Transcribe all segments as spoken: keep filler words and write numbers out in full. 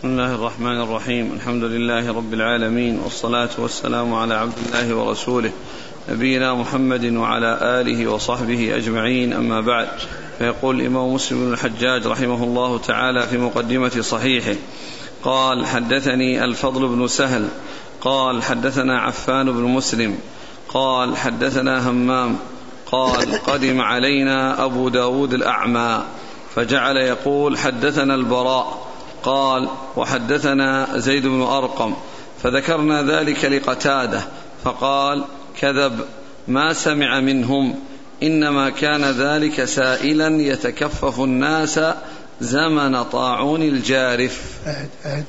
بسم الله الرحمن الرحيم. الحمد لله رب العالمين، والصلاة والسلام على عبد الله ورسوله نبينا محمد وعلى آله وصحبه أجمعين، أما بعد. فيقول الإمام مسلم بن الحجاج رحمه الله تعالى في مقدمة صحيحه: قال: حدثني الفضل بن سهل قال: حدثنا عفان بن مسلم قال: حدثنا همام قال: قدم علينا أبو داود الأعمى فجعل يقول: حدثنا البراء قال: وحدثنا زيد بن أرقم، فذكرنا ذلك لقتادة فقال: كذب، ما سمع منهم، إنما كان ذلك سائلا يتكفف الناس زمن طاعون الجارف. أهد أهد.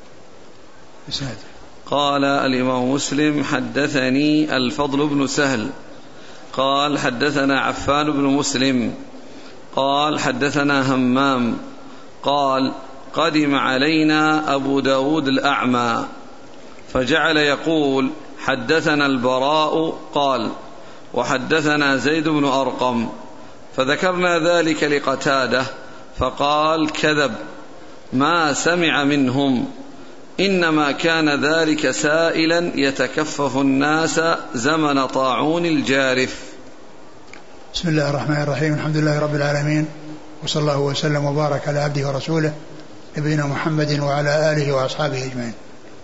قال الإمام مسلم: حدثني الفضل بن سهل قال: حدثنا عفان بن مسلم قال: حدثنا همام قال: قدم علينا أبو داود الأعمى فجعل يقول: حدثنا البراء قال: وحدثنا زيد بن أرقم، فذكرنا ذلك لقتادة فقال: كذب، ما سمع منهم، إنما كان ذلك سائلا يتكفف الناس زمن طاعون الجارف. بسم الله الرحمن الرحيم. الحمد لله رب العالمين، وصلى الله وسلم وبارك على عبده ورسوله نبينا محمد وعلى آله وأصحابه أجمعين.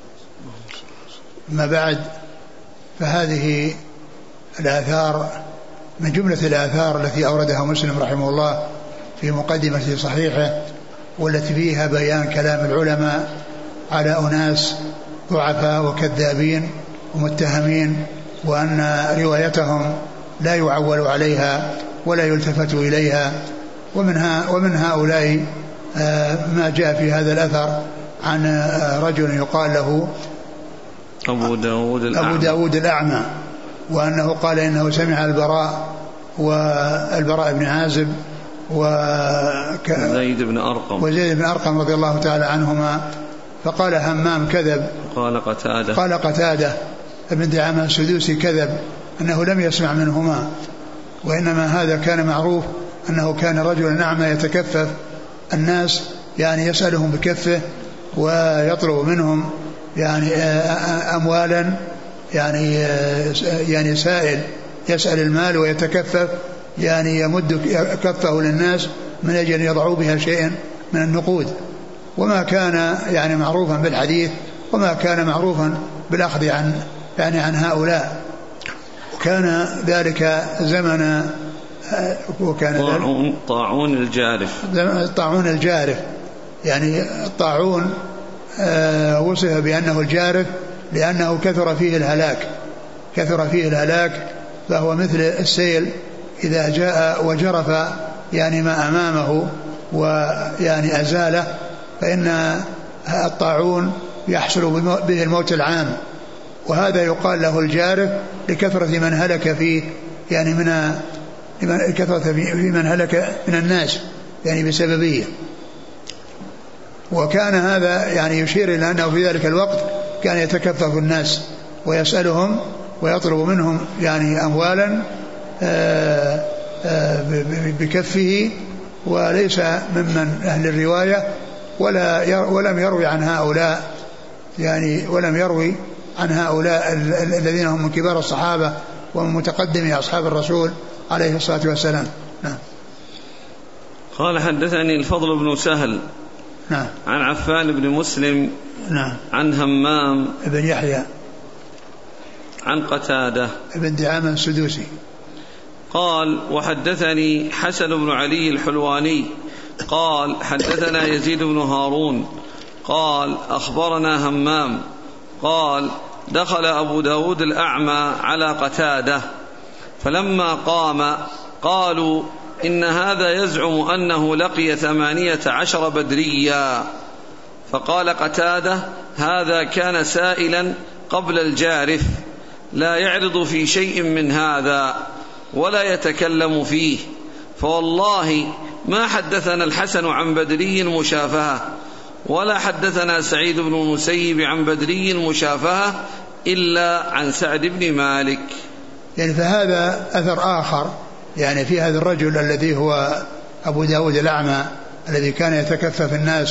أما بعد، فهذه الآثار من جملة الآثار التي أوردها مسلم رحمه الله في مقدمة صحيحه، والتي فيها بيان كلام العلماء على أناس ضعفاء وكذابين ومتهمين، وأن روايتهم لا يعول عليها ولا يلتفت إليها. ومنها ومن هؤلاء ما جاء في هذا الأثر عن رجل يقال له أبو داود الأعمى, أبو داود الأعمى وأنه قال إنه سمع البراء والبراء بن عازب وزيد بن أرقم وزيد بن أرقم رضي الله تعالى عنهما. فقال همام: كذب. قال قتادة قال قتادة ابن دعامة السدوسي: كذب، أنه لم يسمع منهما، وإنما هذا كان معروف أنه كان رجلا أعمى يتكفف الناس، يعني يسألهم بكفه ويطلب منهم يعني أموالا، يعني يعني سائل يسأل المال ويتكفف، يعني يمد كفه للناس من أجل أن يضعوا بها شيئا من النقود، وما كان يعني معروفا بالحديث، وما كان معروفا بالأخذ عن يعني عن هؤلاء. وكان ذلك زمن وكان طاعون, طاعون الجارف طاعون الجارف يعني الطاعون وصف بأنه الجارف لأنه كثر فيه الهلاك كثر فيه الهلاك فهو مثل السيل إذا جاء وجرف يعني ما أمامه ويعني أزاله، فإن الطاعون يحصل به الموت العام، وهذا يقال له الجارف لكثرة من هلك فيه، يعني من كثرة في من هلك من الناس يعني بسببه. وكان هذا يعني يشير إلى أنه في ذلك الوقت كان يتكفف الناس ويسألهم ويطلب منهم يعني أموالا بكفه، وليس ممن أهل الرواية ولا ولم يروي عن هؤلاء يعني ولم يروي عن هؤلاء الذين هم من كبار الصحابة ومن متقدمي أصحاب الرسول عليه الصلاة والسلام. نعم. قال: حدثني الفضل بن سهل نعم. عن عفان بن مسلم نعم. عن همام ابن يحيى عن قتادة ابن دعامة السدوسي قال: وحدثني حسن بن علي الحلواني قال: حدثنا يزيد بن هارون قال: أخبرنا همام قال: دخل أبو داود الأعمى على قتادة، فلما قام قالوا: إن هذا يزعم أنه لقي ثمانية عشر بدريا. فقال قتادة: هذا كان سائلا قبل الجارف، لا يعرض في شيء من هذا ولا يتكلم فيه، فوالله ما حدثنا الحسن عن بدري مشافهة، ولا حدثنا سعيد بن المسيب عن بدري مشافهة إلا عن سعد بن مالك. يعني فهذا أثر آخر يعني في هذا الرجل الذي هو أبو داود الأعمى الذي كان يتكفف الناس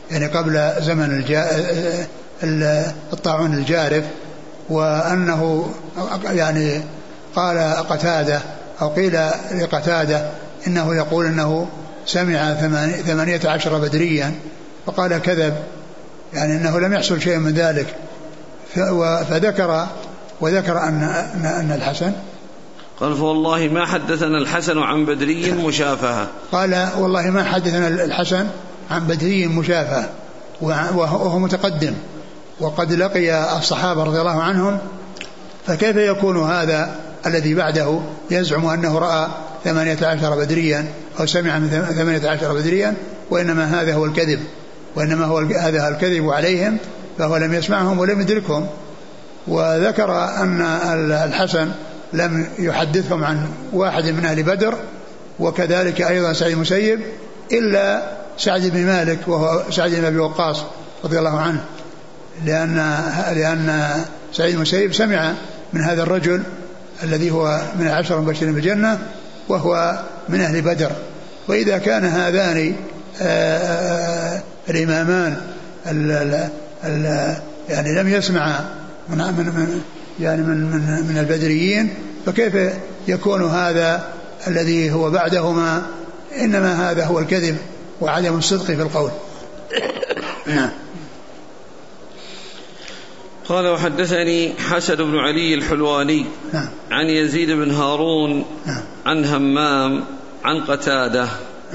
يعني قبل زمن الطاعون الجارف، وأنه يعني قال قتادة أو قيل لقتادة إنه يقول إنه سمع ثمانية عشر بدريا، فقال كذب، يعني إنه لم يحصل شيء من ذلك. فذكر وذكر أن, أن الحسن قال فوالله ما حدثنا الحسن عن بدري مشافهة، قال والله ما حدثنا الحسن عن بدري مشافهة، وهو متقدم وقد لقي الصحابة رضي الله عنهم، فكيف يكون هذا الذي بعده يزعم أنه رأى ثمانية عشر بدريا أو سمع من ثمانية عشر بدريا، وإنما هذا هو الكذب، وإنما هو هذا الكذب عليهم، فهو لم يسمعهم ولم يدركهم. وذكر أن الحسن لم يحدثهم عن واحد من أهل بدر، وكذلك أيضا سعيد المسيب، إلا سعد بن مالك وهو سعد بن أبي وقاص رضي الله عنه، لأن, لأن سعيد المسيب سمع من هذا الرجل الذي هو من العشر المبشرين بالجنة وهو من أهل بدر. وإذا كان هذان الإمامان يعني لم يسمع من من يعني من من من البدريين، فكيف يكون هذا الذي هو بعدهما؟ إنما هذا هو الكذب وعدم الصدق في القول. قال وحدثني حسن بن علي الحلواني عن يزيد بن هارون عن همام عن قتادة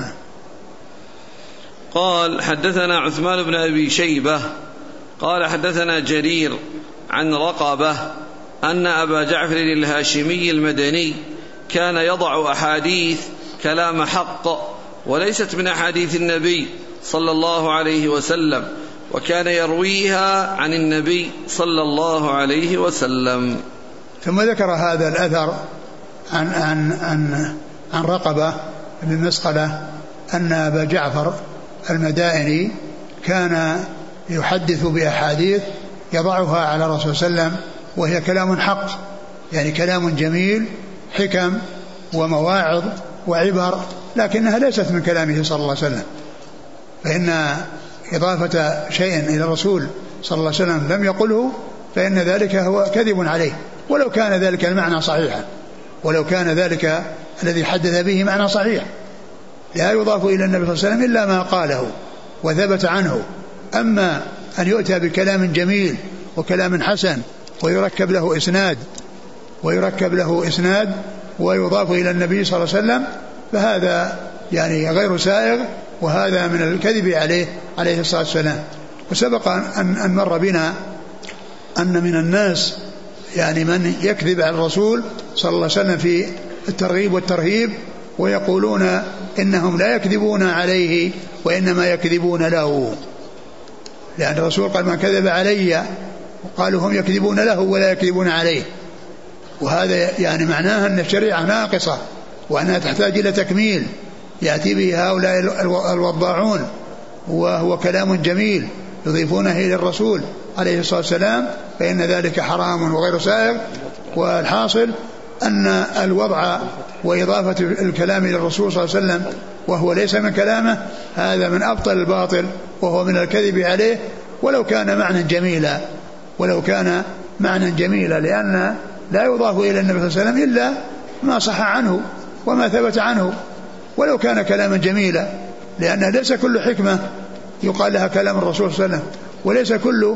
قال حدثنا عثمان بن أبي شيبة قال حدثنا جرير عن رقبة أن أبا جعفر الهاشمي المدني كان يضع أحاديث كلام حق وليست من أحاديث النبي صلى الله عليه وسلم، وكان يرويها عن النبي صلى الله عليه وسلم. ثم ذكر هذا الأثر عن, عن, عن, عن رقبة بن مسقلة أن أبا جعفر المدائني كان يحدث بأحاديث يضعها على الرسول صلى الله عليه وسلم، وهي كلام حق، يعني كلام جميل، حكم ومواعظ وعبر، لكنها ليست من كلامه صلى الله عليه وسلم. فإن إضافة شيء إلى الرسول صلى الله عليه وسلم لم يقله فإن ذلك هو كذب عليه، ولو كان ذلك المعنى صحيحا، ولو كان ذلك الذي حدث به معنى صحيح، لا يضاف إلى النبي صلى الله عليه وسلم إلا ما قاله وثبت عنه. أما أن يؤتى بكلام جميل وكلام حسن ويركب له إسناد ويركب له إسناد ويضاف إلى النبي صلى الله عليه وسلم، فهذا يعني غير سائغ، وهذا من الكذب عليه عليه الصلاة والسلام. وسبق أن, أن مر بنا أن من الناس يعني من يكذب على الرسول صلى الله عليه وسلم في الترغيب والترهيب، ويقولون إنهم لا يكذبون عليه وإنما يكذبون له، لأن الرسول قال من كذب علي، وقالوا هم يكذبون له ولا يكذبون عليه. وهذا يعني معناها أن الشريعة ناقصة وأنها تحتاج إلى تكميل يأتي به هؤلاء الوضاعون، وهو كلام جميل يضيفونه إلى الرسول عليه الصلاة والسلام، فإن ذلك حرام وغير سائغ. والحاصل أن الوضع وإضافة الكلام إلى الرسول صلى الله عليه وسلم وهو ليس من كلامه، هذا من أبطل الباطل وهو من الكذب عليه، ولو كان معنى جميلا ولو كان معنى جميلا لأن لا يضاف إلى النبي صلى الله عليه وسلم إلا ما صح عنه وما ثبت عنه، ولو كان كلاما جميلا، لأن ليس كل حكمة يقال لها كلام الرسول صلى الله عليه وسلم، وليس كل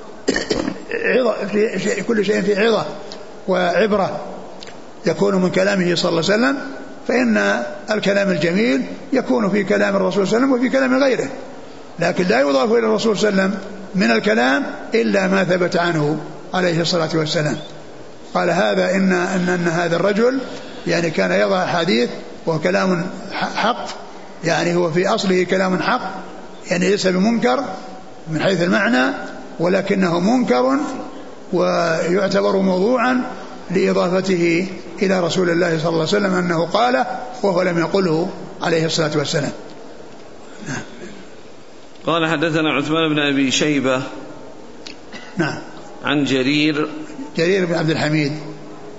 عظة في شيء كل شيء في عظة وعبرة يكون من كلامه صلى الله عليه وسلم. فإن الكلام الجميل يكون في كلام الرسول صلى الله عليه وسلم وفي كلام غيره، لكن لا يضاف إلى الرسول صلى الله عليه وسلم من الكلام إلا ما ثبت عنه عليه الصلاة والسلام. قال هذا إن, إن, إن هذا الرجل يعني كان يضع حديث وهو كلام حق، يعني هو في أصله كلام حق، يعني ليس بمنكر من حيث المعنى، ولكنه منكر ويعتبر موضوعا لإضافته إلى رسول الله صلى الله عليه وسلم أنه قال وهو لم يقله عليه الصلاة والسلام. نعم. قال حدثنا عثمان بن أبي شيبة نعم عن جرير جرير بن عبد الحميد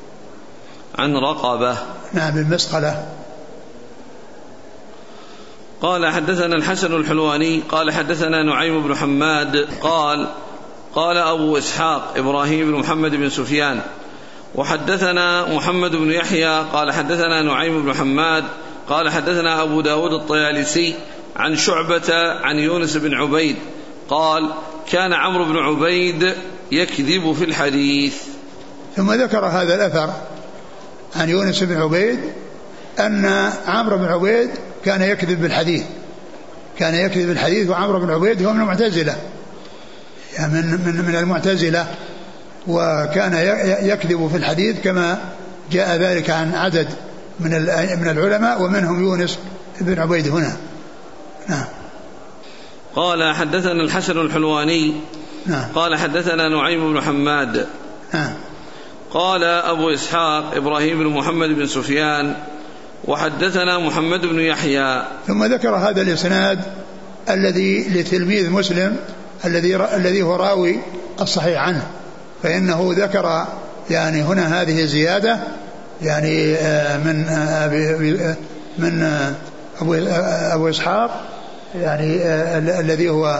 عن رقبة نعم بن مسقلة قال حدثنا الحسن الحلواني قال حدثنا نعيم بن حماد قال قال أبو إسحاق إبراهيم بن محمد بن سفيان وحدثنا محمد بن يحيى قال حدثنا نعيم بن حماد قال حدثنا أبو داود الطيالسي عن شعبة عن يونس بن عبيد قال كان عمرو بن عبيد يكذب في الحديث. ثم ذكر هذا الأثر عن يونس بن عبيد أن عمرو بن عبيد كان يكذب بالحديث كان يكذب بالحديث وعمرو بن عبيد هو من المعتزلة يعني من, من, من المعتزلة وكان يكذب في الحديث كما جاء ذلك عن عدد من من العلماء ومنهم يونس بن عبيد هنا. نعم. قال حدثنا الحسن الحلواني نعم. قال حدثنا نعيم بن حماد نعم. قال أبو إسحاق إبراهيم بن محمد بن سفيان وحدثنا محمد بن يحيى. ثم ذكر هذا الإسناد الذي لتلميذ مسلم الذي الذي هو راوي الصحيح عنه فإنه ذكر يعني هنا هذه الزيادة يعني من من أبو أبو إسحاق يعني الذي هو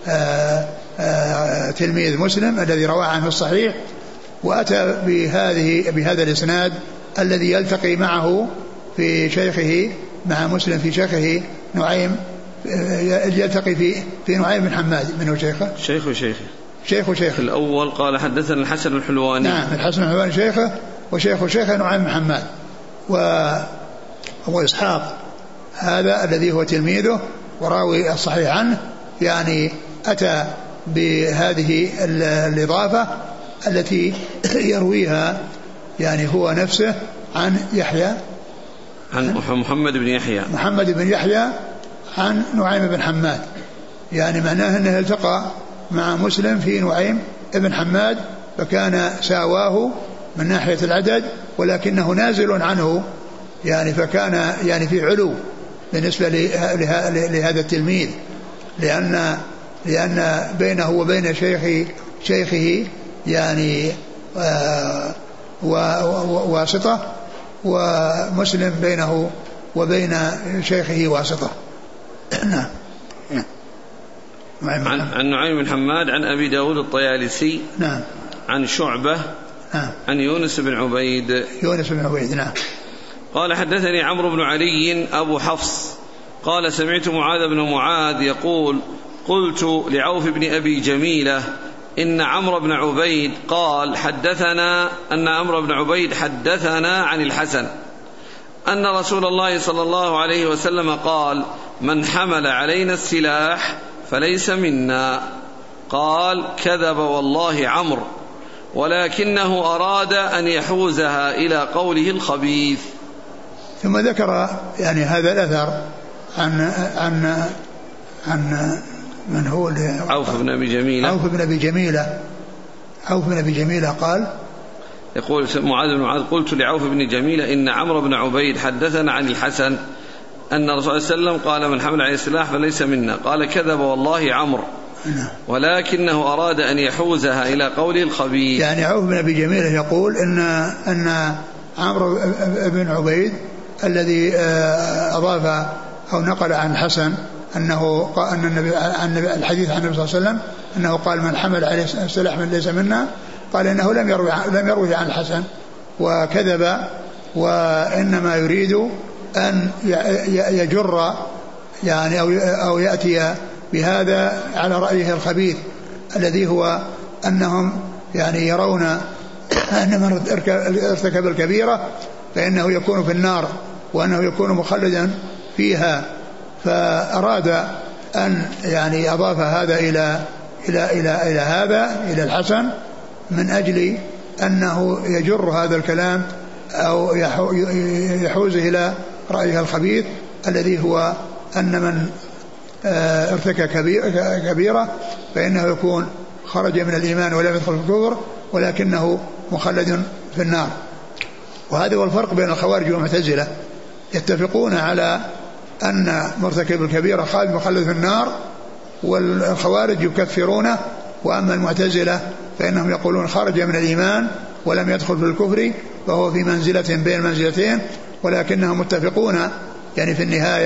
تلميذ مسلم الذي روى عنه الصحيح وأتى بهذه بهذا الإسناد الذي يلتقي معه في شيخه مع مسلم في شيخه نعيم يلتقي في في نعيم بن حماد منه شيخه شيخ وشيخه شيخ وشيخه الأول قال حدثنا الحسن الحلواني. نعم الحسن الحلواني شيخه وشيخ شيخه نعيم بن حماد وأبو إسحاق هذا الذي هو تلميذه وراوي الصحيح عنه يعني أتى بهذه الإضافة التي يرويها يعني هو نفسه عن يحيى عن محمد بن يحيى محمد بن يحيى عن نعيم بن حماد يعني معناه أنه التقى مع مسلم في نعيم بن حماد فكان ساواه من ناحية العدد ولكنه نازل عنه يعني فكان يعني في علو بالنسبة لهذا التلميذ لأن لأن بينه وبين شيخ شيخه يعني واسطة ومسلم بينه وبين شيخه واسطة. نعم. عن, عن نعيم بن حماد عن أبي داود الطيالسي. نعم. عن شعبة. نعم. عن يونس بن عبيد. يونس بن عبيد. نعم. قال حدثني عمرو بن علي أبو حفص قال سمعت معاذ بن معاذ يقول قلت لعوف بن أبي جميلة إن عمرو بن عبيد قال حدثنا أن عمرو بن عبيد حدثنا عن الحسن أن رسول الله صلى الله عليه وسلم قال من حمل علينا السلاح فليس منا. قال كذب والله عمرو ولكنه أراد أن يحوزها إلى قوله الخبيث. ثم ذكر يعني هذا الأثر عن عن عن من هو عوف بن أبي جميلة عوف بن أبي جميلة عوف بن أبي جميلة قال يقول معاذ بن معاذ قلت لعوف بن جميلة إن عمرو بن عبيد حدثنا عن الحسن أن الرسول صلى الله عليه وسلم قال من حمل عليه السلاح فليس منا. قال كذب والله عمرو ولكنه أراد أن يحوزها إلى قوله الخبيث. يعني عوف بن أبي جميلة يقول إن أن عمرو بن عبيد الذي أضاف أو نقل عن الحسن أنه أن النبي عن الحديث عن النبي صلى الله عليه وسلم أنه قال من حمل عليه السلاح من ليس منا قال إنه لم يروي لم يروي عن الحسن وكذب وإنما يريد أن يجر يعني أو أو يأتي بهذا على رأيه الخبيث الذي هو أنهم يعني يرون أن من ارتكب الكبيرة فإنه يكون في النار وأنه يكون مخلدا فيها فأراد أن يعني أضاف هذا إلى إلى إلى إلى هذا إلى الحسن من أجل أنه يجر هذا الكلام أو يحوزه إلى رأيه الخبيث الذي هو أن من ارتكب كبيرة فإنه يكون خرج من الإيمان ولم يدخل في الكفر ولكنه مخلد في النار. وهذا هو الفرق بين الخوارج والمعتزلة يتفقون على أن مرتكب الكبيرة خالد مخلد في النار والخوارج يكفرونه وأما المعتزلة فإنهم يقولون خرج من الإيمان ولم يدخل في الكفر فهو في منزلة بين منزلتين ولكنهم متفقون يعني في النهاية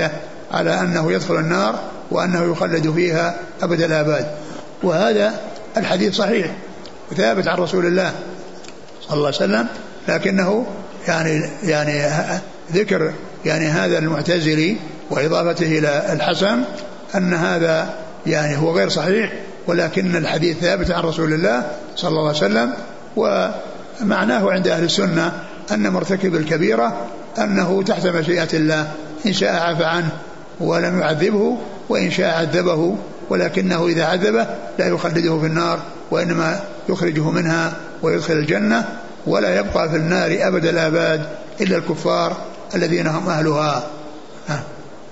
على أنه يدخل النار وأنه يخلد فيها أبد الآباد. وهذا الحديث صحيح ثابت عن رسول الله صلى الله عليه وسلم، لكنه يعني يعني ذكر يعني هذا المعتزلي وإضافته إلى الحسن أن هذا يعني هو غير صحيح، ولكن الحديث ثابت عن رسول الله صلى الله عليه وسلم. ومعناه عند أهل السنة أن مرتكب الكبيرة أنه تحت مشيئة الله، إن شاء عفى عنه ولم يعذبه، وإن شاء عذبه، ولكنه إذا عذبه لا يخلده في النار، وإنما يخرجه منها ويدخل الجنة، ولا يبقى في النار أبد الآباد إلا الكفار الذين هم أهلها. ها.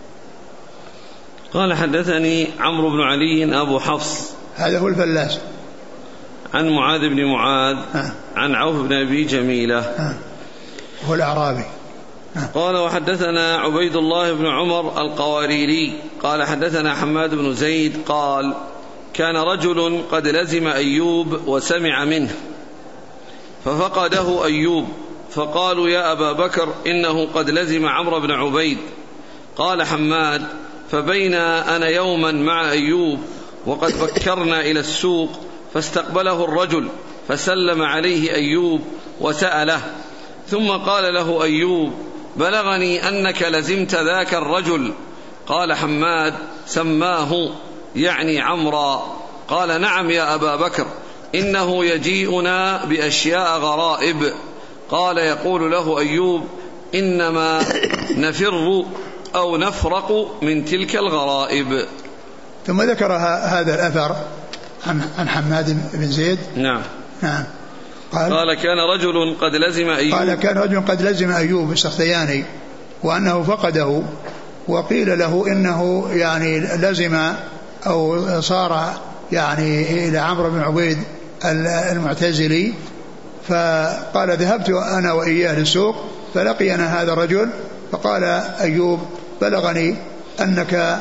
قال حدثني عمرو بن علي أبو حفص، هذا هو الفلاس، عن معاذ بن معاذ ها. عن عوف بن أبي جميلة، ها. هو الأعرابي. ها. قال وحدثنا عبيد الله بن عمر القواريري قال حدثنا حماد بن زيد قال كان رجل قد لزم أيوب وسمع منه ففقده أيوب، فقالوا يا أبا بكر إنه قد لزم عمرو بن عبيد. قال حماد فبينا أنا يوما مع أيوب وقد بكرنا إلى السوق فاستقبله الرجل فسلم عليه أيوب وسأله، ثم قال له أيوب بلغني أنك لزمت ذاك الرجل. قال حماد سماه يعني عمرا. قال نعم يا أبا بكر إنه يجيئنا بأشياء غرائب. قال يقول له أيوب إنما نفر أو نفرق من تلك الغرائب. ثم ذكر هذا الأثر عن حماد بن زيد. نعم. نعم. قال, قال كان رجل قد لزم أيوب قال كان رجل قد لزم أيوب السختياني وأنه فقده، وقيل له إنه يعني لزم أو صار يعني إلى عمرو بن عبيد المعتزلي، فقال ذهبت أنا وإياه للسوق فلقينا هذا الرجل، فقال أيوب بلغني أنك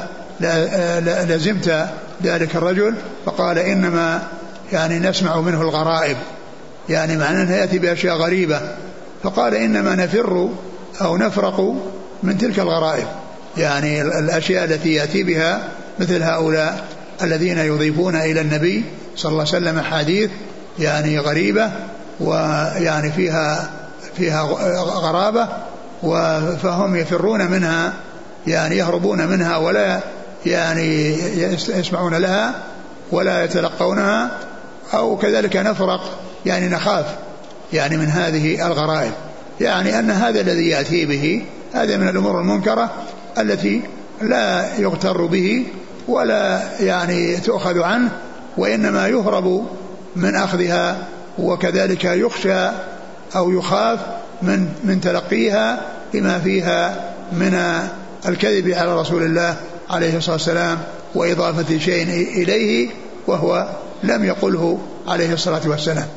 لزمت ذلك الرجل، فقال إنما يعني نسمع منه الغرائب، يعني معنى أنه يأتي بأشياء غريبة، فقال إنما نفر أو نفرق من تلك الغرائب، يعني الأشياء التي يأتي بها مثل هؤلاء الذين يضيفون إلى النبي صلى الله عليه وسلم حديث يعني غريبة ويعني فيها فيها غرابة، فهم يفرون منها يعني يهربون منها ولا يعني يسمعون لها ولا يتلقونها، أو كذلك نفرق يعني نخاف يعني من هذه الغرائب، يعني أن هذا الذي يأتي به هذا من الأمور المنكرة التي لا يغتر به ولا يعني تؤخذ عنه، وإنما يهرب من أخذها، وكذلك يخشى أو يخاف من من تلقيها لما فيها من الكذب على رسول الله عليه الصلاة والسلام وإضافة شيء إليه وهو لم يقله عليه الصلاة والسلام.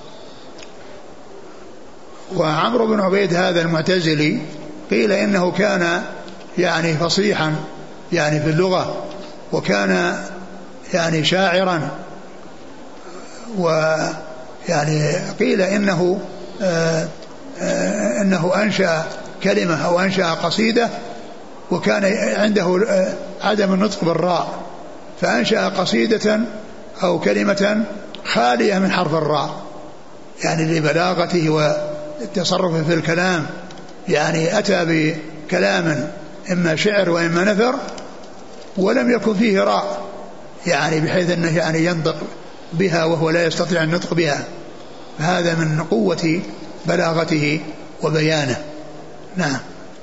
وعمرو بن عبيد هذا المعتزلي قيل إنه كان يعني فصيحا يعني في اللغة، وكان يعني شاعرا، ويعني قيل إنه آآ آآ إنه أنشأ كلمة أو أنشأ قصيدة، وكان عنده عدم النطق بالراء، فأنشأ قصيدة أو كلمة خالية من حرف الراء، يعني لبلاغته والتصرف في الكلام، يعني أتى بكلام إما شعر وإما نثر ولم يكن فيه راء، يعني بحيث أنه يعني ينطق بها وهو لا يستطيع النطق بها، هذا من قوة بلاغته وبيانه. نعم.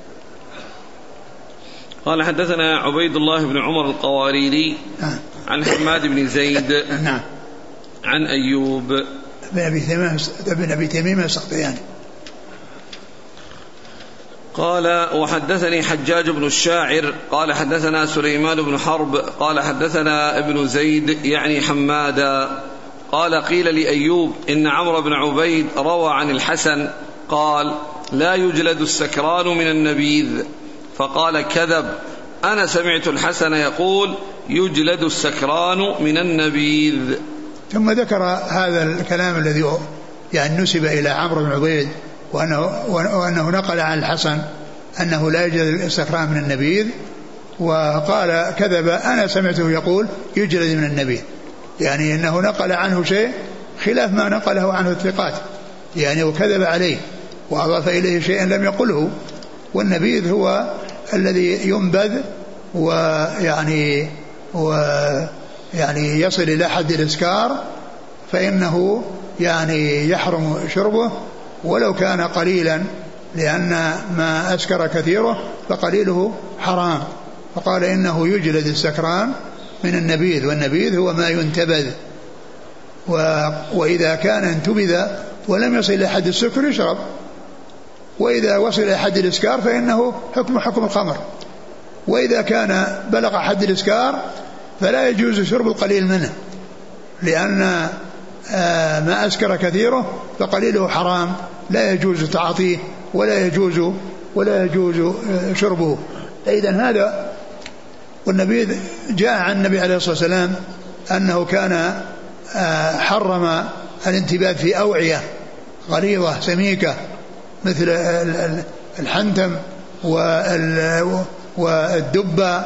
قال حدثنا عبيد الله بن عمر القواريري نعم. عن حماد بن زيد نعم. عن أيوب بن أبي تميم بن أبي تميم السختياني. قال وحدثني حجاج بن الشاعر قال حدثنا سليمان بن حرب قال حدثنا ابن زيد يعني حمادا قال قيل لأيوب إن عمرو بن عبيد روى عن الحسن قال لا يجلد السكران من النبيذ، فقال كذب، أنا سمعت الحسن يقول يجلد السكران من النبيذ. ثم ذكر هذا الكلام الذي يعني نسب إلى عمرو بن عبيد وأنه, وأنه نقل عن الحسن أنه لا يجلد السكران من النبيذ، وقال كذب أنا سمعته يقول يجلد من النبيذ، يعني أنه نقل عنه شيء خلاف ما نقله عنه الثقات، يعني وكذب عليه وأضاف إليه شيئا لم يقله. والنبيذ هو الذي ينبذ ويعني ويعني يصل إلى حد الإسكار، فإنه يعني يحرم شربه ولو كان قليلا، لأن ما أسكر كثيره فقليله حرام. فقال إنه يجلد السكران من النبيذ، والنبيذ هو ما ينتبذ، وإذا كان انتبذ ولم يصل إلى حد السكر يشرب، وإذا وصل إلى حد الإسكار فإنه حكم حكم الخمر. وإذا كان بلغ حد الإسكار فلا يجوز شرب القليل منه، لأن ما أسكر كثيره فقليله حرام، لا يجوز تعاطيه ولا يجوز ولا يجوز شربه. إذن هذا. والنبي جاء عن النبي عليه الصلاة والسلام أنه كان حرم الانتباذ في أوعية غليظة سميكة مثل الحنتم والدبة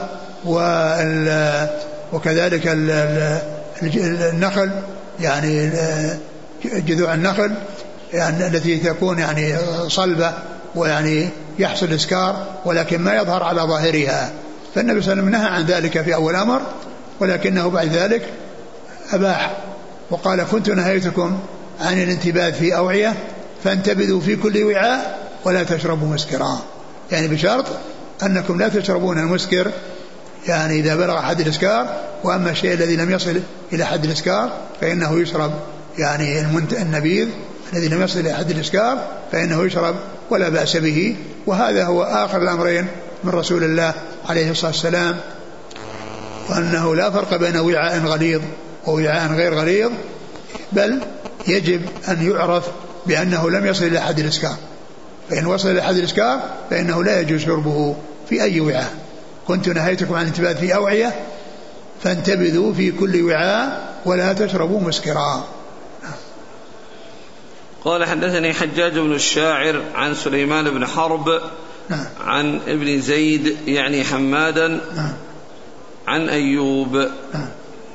وكذلك النخل، يعني جذوع النخل يعني التي تكون يعني صلبة ويعني يحصل إسكار ولكن ما يظهر على ظاهرها. فالنبي صلى الله عليه وسلم نهى عن ذلك في أول أمر، ولكنه بعد ذلك أباح وقال كنت نهيتكم عن الانتباذ في أوعية فانتبذوا في كل وعاء ولا تشربوا مسكرا، يعني بشرط أنكم لا تشربون المسكر يعني إذا بلغ حد الإسكار، وأما الشيء الذي لم يصل إلى حد الإسكار فإنه يشرب، يعني النبيذ الذي لم يصل إلى حد الإسكار فإنه يشرب ولا بأس به. وهذا هو آخر الأمرين من رسول الله عليه الصلاة والسلام، وأنه لا فرق بين وعاء غليظ ووعاء غير غليظ، بل يجب أن يعرف بأنه لم يصل إلى حد الإسكار، فإن وصل إلى حد الإسكار فإنه لا يجوز شربه في أي وعاء. كنت نهيتكم عن الانتباذ في أوعية فانتبذوا في كل وعاء ولا تشربوا مسكرا. قال حدثني حجاج بن الشاعر عن سليمان بن حرب نعم. عن ابن زيد يعني حمادا نعم. عن أيوب نعم.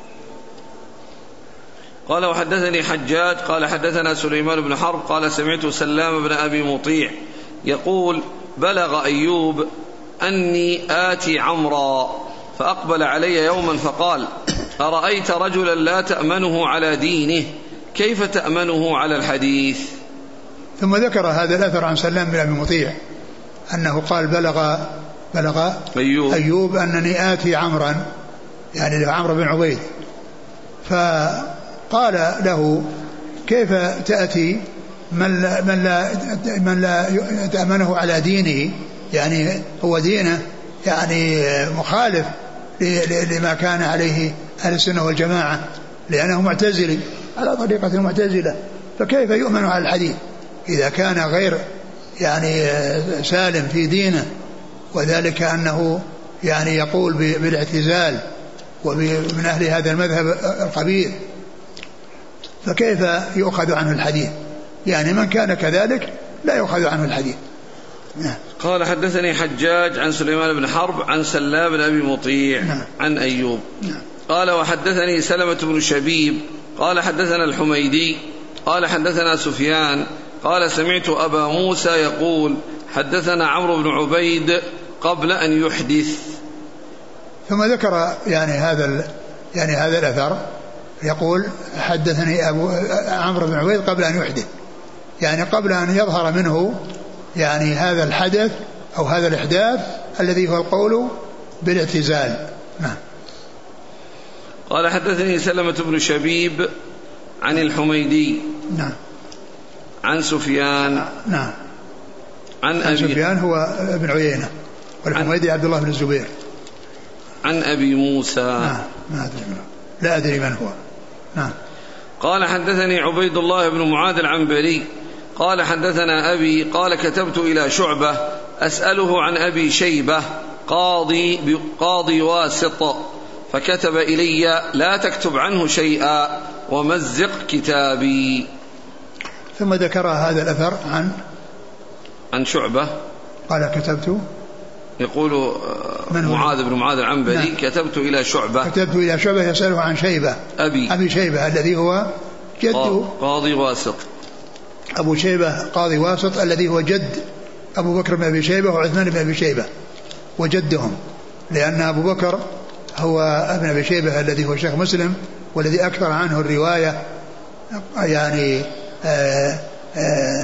قال وحدثني حجاج قال حدثنا سليمان بن حرب قال سمعت سلام بن أبي مطيع يقول بلغ أيوب أني آتي عمرا فأقبل علي يوما فقال أرأيت رجلا لا تأمنه على دينه كيف تأمنه على الحديث؟ ثم ذكر هذا الأثر عن سلام بن أبي مطيع أنه قال بلغ بلغ أيوب, أيوب أنني آتي عمرا، يعني عمرو بن عبيد، فقال له كيف تأتي من لا, من لا, من لا تأمنه على دينه، يعني هو دينه يعني مخالف لما كان عليه أهل السنة والجماعة، لأنه معتزلي على طريقة المعتزلة، فكيف يؤمن على الحديث إذا كان غير يعني سالم في دينه، وذلك أنه يعني يقول بالاعتزال ومن أهل هذا المذهب القبيح، فكيف يؤخذ عنه الحديث؟ يعني من كان كذلك لا يؤخذ عنه الحديث. نعم. قال حدثني حجاج عن سليمان بن حرب عن سلام بن أبي مطيع نعم. عن أيوب نعم. قال وحدثني سلمة بن شبيب قال حدثنا الحميدي قال حدثنا سفيان قال سمعت أبا موسى يقول حدثنا عمرو بن عبيد قبل أن يحدث. ثم ذكر يعني هذا يعني هذا الأثر يقول حدثني أبو عمرو بن عبيد قبل أن يحدث، يعني قبل أن يظهر منه يعني هذا الحدث أو هذا الإحداث الذي هو القول بالاعتزال. نعم. قال حدثني سلمة بن شبيب عن الحميدي نعم. عن سفيان نعم. عن, عن أبي سفيان هو ابن عيينة، والحميدي عبد الله بن الزبير. عن أبي موسى نعم. ما أدري منه. لا أدري من هو. نعم. قال حدثني عبيد الله بن معاذ العنبري قال حدثنا أبي قال كتبت إلى شعبة أسأله عن أبي شيبة قاضي, قاضي واسط، فكتب إلي لا تكتب عنه شيئا ومزق كتابي. ثم ذكر هذا الأثر عن عن شعبة قال كتبت يقول معاذ بن معاذ العنبري. نعم. كتبت إلى شعبة كتبت إلى شعبة يسأله عن شيبة أبي أبي شيبة الذي هو جد قاضي واسط. أبو شيبة قاضي واسط الذي هو جد أبو بكر بن أبي شيبة وعثمان بن أبي شيبة وجدهم، لأن أبو بكر هو ابن أبي شيبة الذي هو شيخ مسلم والذي أكثر عنه الرواية، يعني آآ آآ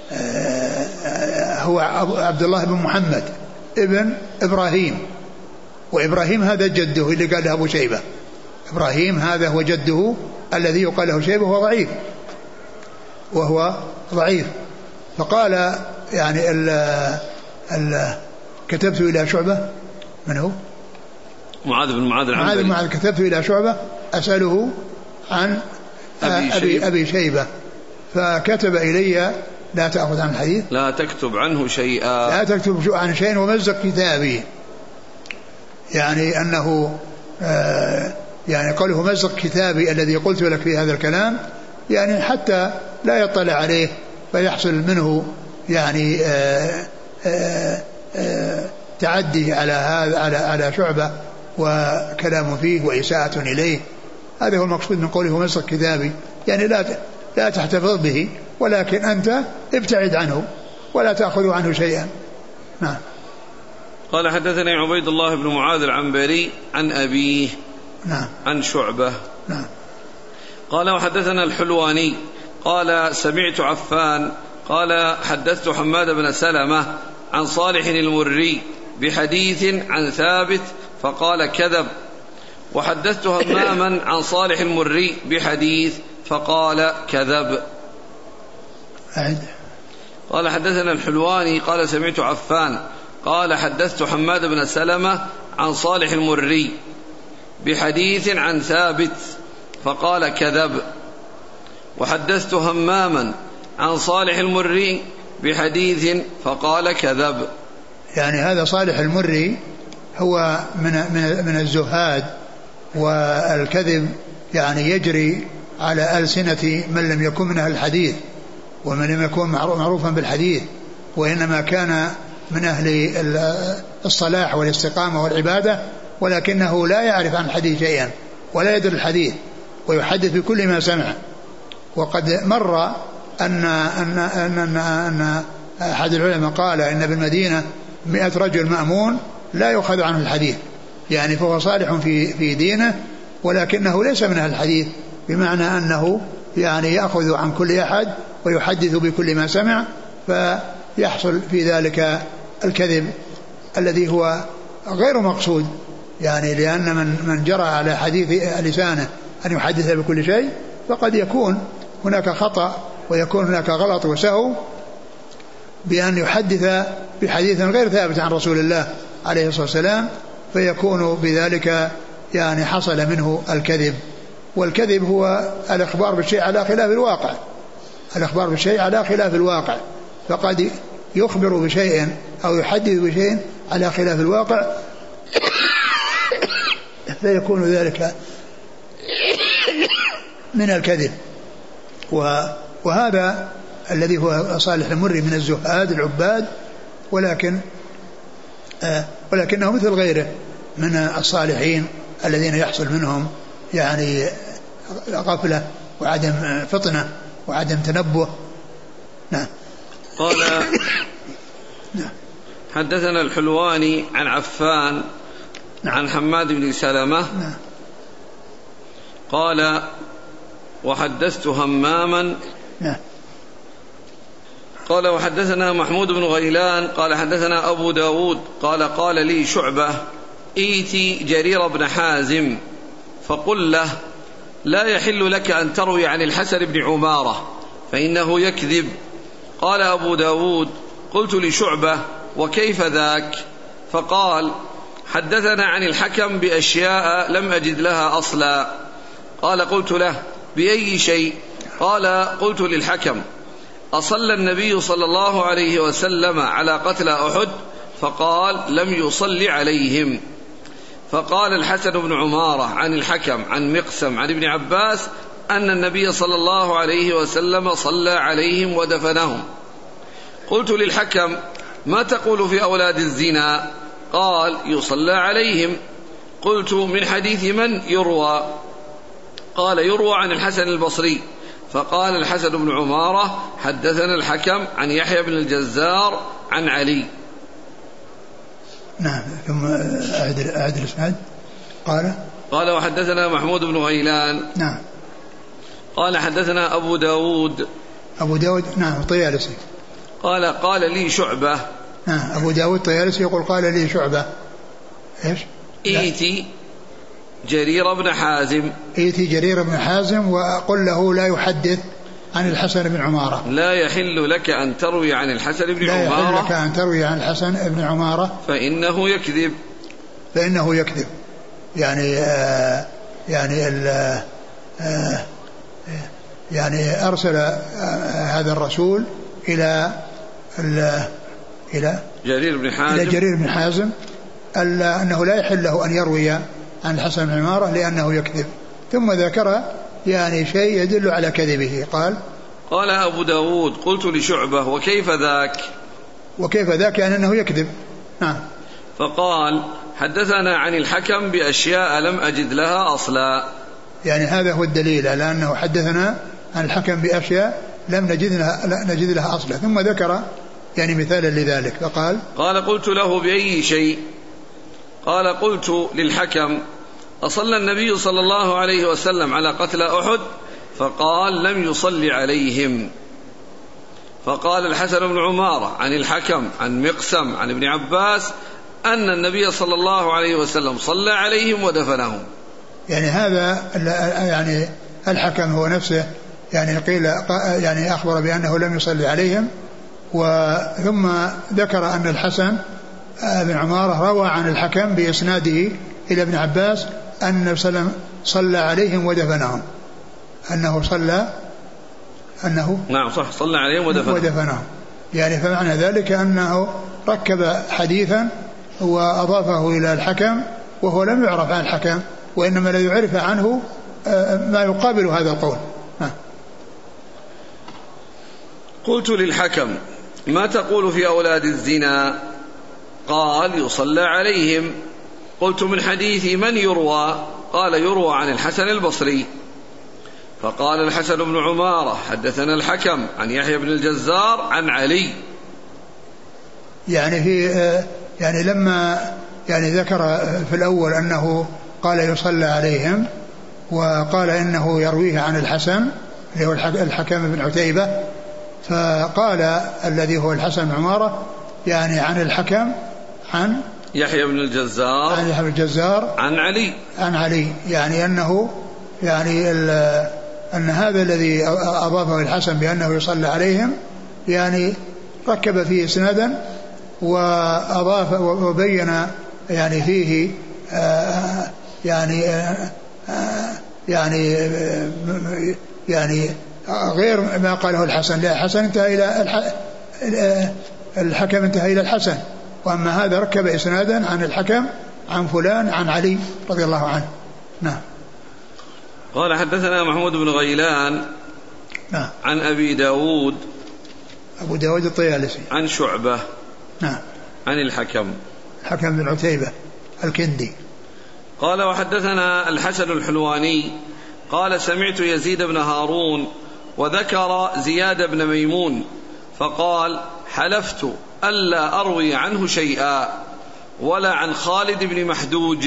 آآ هو عبد الله بن محمد ابن إبراهيم، وإبراهيم هذا جده اللي قال له أبو شيبة، إبراهيم هذا هو جده الذي يقال له شيبة وهو ضعيف وهو ضعيف. فقال يعني ال ال كتبت إلى شعبة. من هو؟ معاذ بن معاذ العنبري. معاذ كتبت إلى شعبة أسأله عن أبي, أبي, أبي شيبة، فكتب إلي لا تأخذ عن الحديث، لا تكتب عنه شيئا، لا تكتب عن شيء ومزق كتابي، يعني أنه آه يعني قوله مزق كتابي الذي قلت لك في هذا الكلام، يعني حتى لا يطلع عليه فيحصل منه يعني آه آه آه تعدي على هذا على على شعبة وكلام فيه وإساءة إليه. هذا هو المقصود من قوله مزق كتابي، يعني لا لا تحتفظ به، ولكن أنت ابتعد عنه ولا تأخذ عنه شيئا. نعم. قال حدثني عبيد الله بن معاذ العنبري عن أبيه. نعم. عن شعبة. نعم. قال وحدثنا الحلواني قال سمعت عفان قال حدثت حماد بن سلمة عن صالح المري بحديث عن ثابت فقال كذب، وحدثت هماما عن صالح المري بحديث فقال كذب. قال حدثنا الحلواني قال سمعت عفان قال حدثت حماد بن سلمة عن صالح المري بحديث عن ثابت فقال كذب، وحدثت هماما عن صالح المري بحديث فقال كذب. يعني هذا صالح المري هو من من من الزهاد، والكذب يعني يجري على ألسنة من لم يكن من أهل الحديث ومن لم يكن معروفا بالحديث، وإنما كان من أهل الصلاح والاستقامة والعبادة، ولكنه لا يعرف عن الحديث شيئا ولا يدري الحديث ويحدث بكل ما سمع. وقد مر أن أن أن أن, أن أحد العلماء قال إن بالمدينة مئة رجل مأمون لا يؤخذ عنه الحديث، يعني فهو صالح في في دينه ولكنه ليس من أهل الحديث، بمعنى أنه يعني يأخذ عن كل أحد ويحدث بكل ما سمع، فيحصل في ذلك الكذب الذي هو غير مقصود، يعني لأن من من جرى على حديث لسانه أن يحدث بكل شيء فقد يكون هناك خطأ ويكون هناك غلط وسهو بأن يحدث بحديث غير ثابت عن رسول الله عليه الصلاة والسلام، فيكون بذلك يعني حصل منه الكذب. والكذب هو الإخبار بالشيء على خلاف الواقع، الإخبار بالشيء على خلاف الواقع، فقد يخبر بشيء أو يحدث بشيء على خلاف الواقع فيكون ذلك من الكذب. وهذا الذي هو صالح المري من الزهاد العباد، ولكن آه ولكنه مثل غيره من الصالحين الذين يحصل منهم يعني غفلة وعدم فطنة وعدم تنبه. نعم. قال حدثنا الحلواني عن عفان عن حماد بن سلمة قال وحدثت هماما قال وحدثنا محمود بن غيلان قال حدثنا أبو داود قال قال لي شعبة ائتي جرير بن حازم فقل له لا يحل لك أن تروي عن الحسن بن عمارة فإنه يكذب. قال أبو داود قلت لشعبة وكيف ذاك؟ فقال حدثنا عن الحكم بأشياء لم أجد لها أصلا. قال قلت له بأي شيء؟ قال قلت للحكم أصلى النبي صلى الله عليه وسلم على قتل أحد؟ فقال لم يصل عليهم. فقال الحسن بن عمارة عن الحكم عن مقسم عن ابن عباس أن النبي صلى الله عليه وسلم صلى عليهم ودفنهم. قلت للحكم ما تقول في أولاد الزنا؟ فقال يصلى عليهم. قلت من حديث من يروى؟ قال يروى عن الحسن البصري. فقال الحسن بن عمارة حدثنا الحكم عن يحيى بن الجزار عن علي. نعم. ثم أعد أعد الإسناد. قال قال وحدثنا محمود بن غيلان. نعم. قال حدثنا أبو داود. أبو داود نعم الطيالسي. قال قال لي شعبة. نعم. أبو داود الطيالسي يقول قال لي شعبة إيش؟ إيتي جرير بن حازم. إيتي جرير بن حازم وأقول له لا يحدث عن الحسن بن عمارة. لا يحل لك أن تروي عن الحسن بن لا عمارة. لا يحل لك أن تروي عن الحسن بن عمارة فإنه يكذب. فإنه يكذب. يعني آه يعني آه يعني أرسل آه هذا الرسول إلى إلى جرير بن حازم إلى جرير بن حازم أنه لا يحل له أن يروي عن الحسن بن عمارة لأنه يكذب. ثم ذكر يعني شيء يدل على كذبه. قال قال أبو داود قلت لشعبة وكيف ذاك؟ وكيف ذاك يعني أنه يكذب. نعم. فقال حدثنا عن الحكم بأشياء لم أجد لها أصلا. يعني هذا هو الدليل على أنه حدثنا عن الحكم بأشياء لم نجد لها, لا نجد لها أصلا. ثم ذكر يعني مثالا لذلك. فقال قال قلت له بأي شيء؟ قال قلت للحكم أصلى النبي صلى الله عليه وسلم على قتل أحد؟ فقال لم يصلي عليهم. فقال الحسن بن عمارة عن الحكم عن مقسم عن ابن عباس أن النبي صلى الله عليه وسلم صلى عليهم ودفنهم. يعني هذا يعني الحكم هو نفسه يعني قيل يعني أخبر بأنه لم يصلي عليهم، وثم ذكر أن الحسن بن عمارة روى عن الحكم بإسناده إلى ابن عباس أن النبي صلى الله عليه وسلم صلى عليهم ودفنهم. أنه صلى أنه نعم صح صلى عليهم ودفنهم, ودفنهم. يعني فمعنى ذلك أنه ركب حديثا وأضافه إلى الحكم وهو لم يعرف عن الحكم، وإنما الذي يعرف عنه ما يقابل هذا القول. ها. قلت للحكم ما تقول في أولاد الزنا؟ قال يصلى عليهم. قلت من حديث من يروى؟ قال يروى عن الحسن البصري. فقال الحسن بن عمارة حدثنا الحكم عن يحيى بن الجزار عن علي. يعني في يعني لما يعني ذكر في الأول أنه قال يصلى عليهم، وقال إنه يرويه عن الحسن اللي هو الحكم بن عتيبة، فقال الذي هو الحسن بن عمارة يعني عن الحكم عن يحيى بن الجزار عن يحيى بن الجزار عن علي عن علي يعني أنه يعني أن هذا الذي أضافه الحسن بأنه يصلى عليهم يعني ركب فيه إسنادا وأضاف وبين يعني فيه آه يعني آه يعني آه يعني غير ما قاله الحسن. لا الحسن انتهى إلى الحكم انتهى إلى الحسن، وأما هذا ركب إسنادا عن الحكم عن فلان عن علي رضي الله عنه. نعم. قال حدثنا محمود بن غيلان نعم. عن أبي داود أبو داود الطيالسي عن شعبة نعم عن الحكم الحكم بن عتيبة الكندي. قال وحدثنا الحسن الحلواني قال سمعت يزيد بن هارون وذكر زياد بن ميمون فقال حلفت ألا أروي عنه شيئا ولا عن خالد بن محدوج.